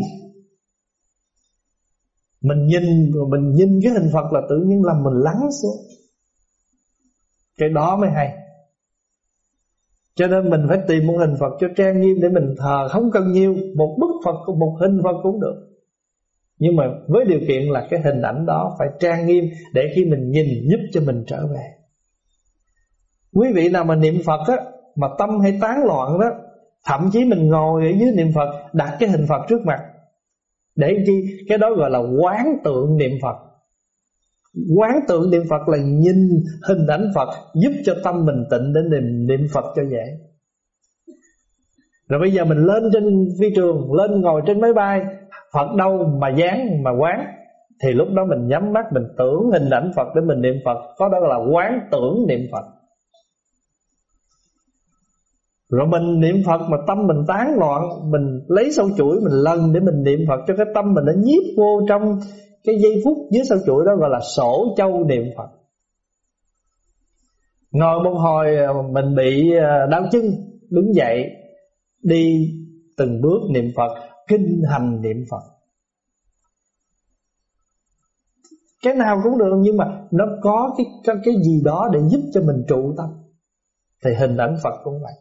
Mình nhìn mình nhìn cái hình Phật là tự nhiên làm mình lắng xuống. Cái đó mới hay. Cho nên mình phải tìm một hình Phật cho trang nghiêm để mình thờ. Không cần nhiều, một bức Phật, một hình Phật cũng được. Nhưng mà với điều kiện là cái hình ảnh đó phải trang nghiêm, để khi mình nhìn giúp cho mình trở về. Quý vị nào mà niệm Phật á, mà tâm hay tán loạn đó, thậm chí mình ngồi ở dưới niệm Phật, đặt cái hình Phật trước mặt. Để chi? Cái đó gọi là quán tượng niệm Phật. Quán tượng niệm Phật là nhìn hình ảnh Phật, giúp cho tâm mình tịnh để niệm, niệm Phật cho dễ. Rồi bây giờ mình lên trên phi trường, lên ngồi trên máy bay, Phật đâu mà dán mà quán. Thì lúc đó mình nhắm mắt, mình tưởng hình ảnh Phật để mình niệm Phật. Có đó là quán tưởng niệm Phật. Rồi mình niệm Phật mà tâm mình tán loạn, mình lấy sâu chuỗi mình lần để mình niệm Phật, cho cái tâm mình nó nhiếp vô trong cái giây phút dưới sâu chuỗi đó, gọi là sổ châu niệm Phật. Ngồi một hồi mình bị đau chân, đứng dậy đi từng bước niệm Phật, kinh hành niệm Phật. Cái nào cũng được, nhưng mà nó có cái, cái, cái gì đó để giúp cho mình trụ tâm. Thì hình ảnh Phật cũng vậy.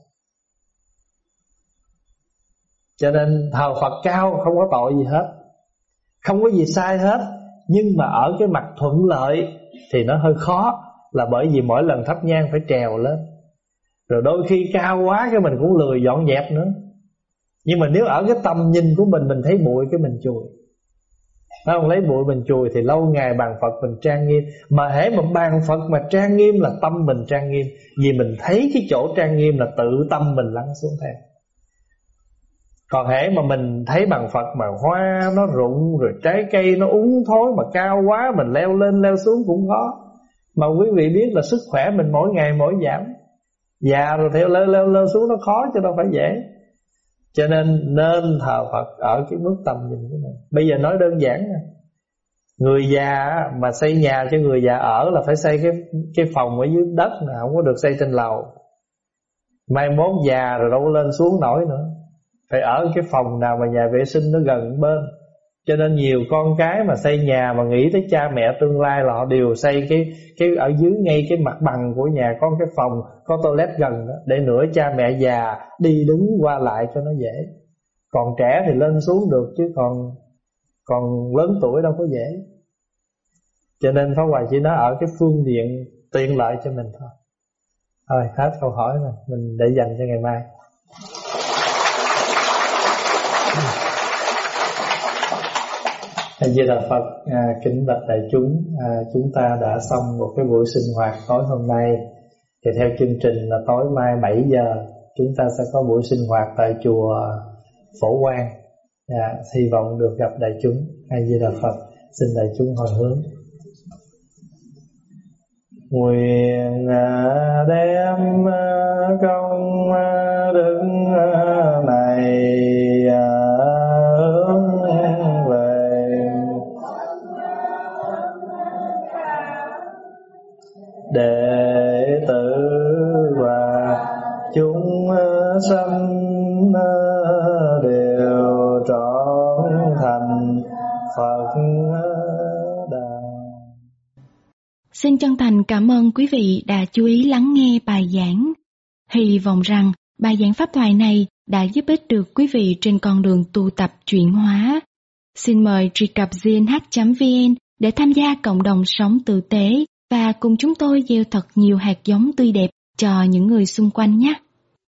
Cho nên thờ Phật cao không có tội gì hết, không có gì sai hết. Nhưng mà ở cái mặt thuận lợi thì nó hơi khó, là bởi vì mỗi lần thắp nhang phải trèo lên. Rồi đôi khi cao quá cái mình cũng lười dọn dẹp nữa. Nhưng mà nếu ở cái tầm nhìn của mình, mình thấy bụi cái mình chùi. Nó không lấy bụi mình chùi thì lâu ngày bàn Phật mình trang nghiêm. Mà hễ một bàn Phật mà trang nghiêm là tâm mình trang nghiêm. Vì mình thấy cái chỗ trang nghiêm là tự tâm mình lắng xuống theo. Còn hễ mà mình thấy bàn Phật mà hoa nó rụng, rồi trái cây nó úng thối mà cao quá, mình leo lên leo xuống cũng khó. Mà quý vị biết là sức khỏe mình mỗi ngày mỗi giảm, già rồi theo leo leo leo xuống nó khó chứ đâu phải dễ. Cho nên nên thờ Phật ở cái mức tầm nhìn của mình. Bây giờ nói đơn giản nè, người già mà xây nhà cho người già ở là phải xây cái cái phòng ở dưới đất nè, không có được xây trên lầu. Mai mốt già rồi đâu có lên xuống nổi nữa, phải ở cái phòng nào mà nhà vệ sinh nó gần bên. Cho nên nhiều con cái mà xây nhà mà nghĩ tới cha mẹ tương lai là họ đều xây cái cái ở dưới ngay cái mặt bằng của nhà có cái phòng có toilet gần đó, để nửa cha mẹ già đi đứng qua lại cho nó dễ. Còn trẻ thì lên xuống được chứ còn còn lớn tuổi đâu có dễ. Cho nên Pháp Hòa chỉ nói ở cái phương diện tiện lợi cho mình thôi. Thôi hết câu hỏi rồi, mình để dành cho ngày mai. A Di Đà Phật. À, kính bạch đại chúng, à, chúng ta đã xong một cái buổi sinh hoạt tối hôm nay. Thì theo chương trình là tối mai bảy giờ chúng ta sẽ có buổi sinh hoạt tại chùa Phổ Quang. À, hy vọng được gặp đại chúng. A Di Đà Phật. Xin đại chúng hồi hướng. Nguyện đem công đức này hướng về đệ tử và chúng sanh đều trọn thành Phật đạo. Xin chân thành cảm ơn quý vị đã chú ý lắng nghe bài giảng. Hy vọng rằng bài giảng pháp thoại này đã giúp ích được quý vị trên con đường tu tập chuyển hóa. Xin mời truy cập giê en hát chấm vê en để tham gia cộng đồng sống tử tế và cùng chúng tôi gieo thật nhiều hạt giống tươi đẹp cho những người xung quanh nhé.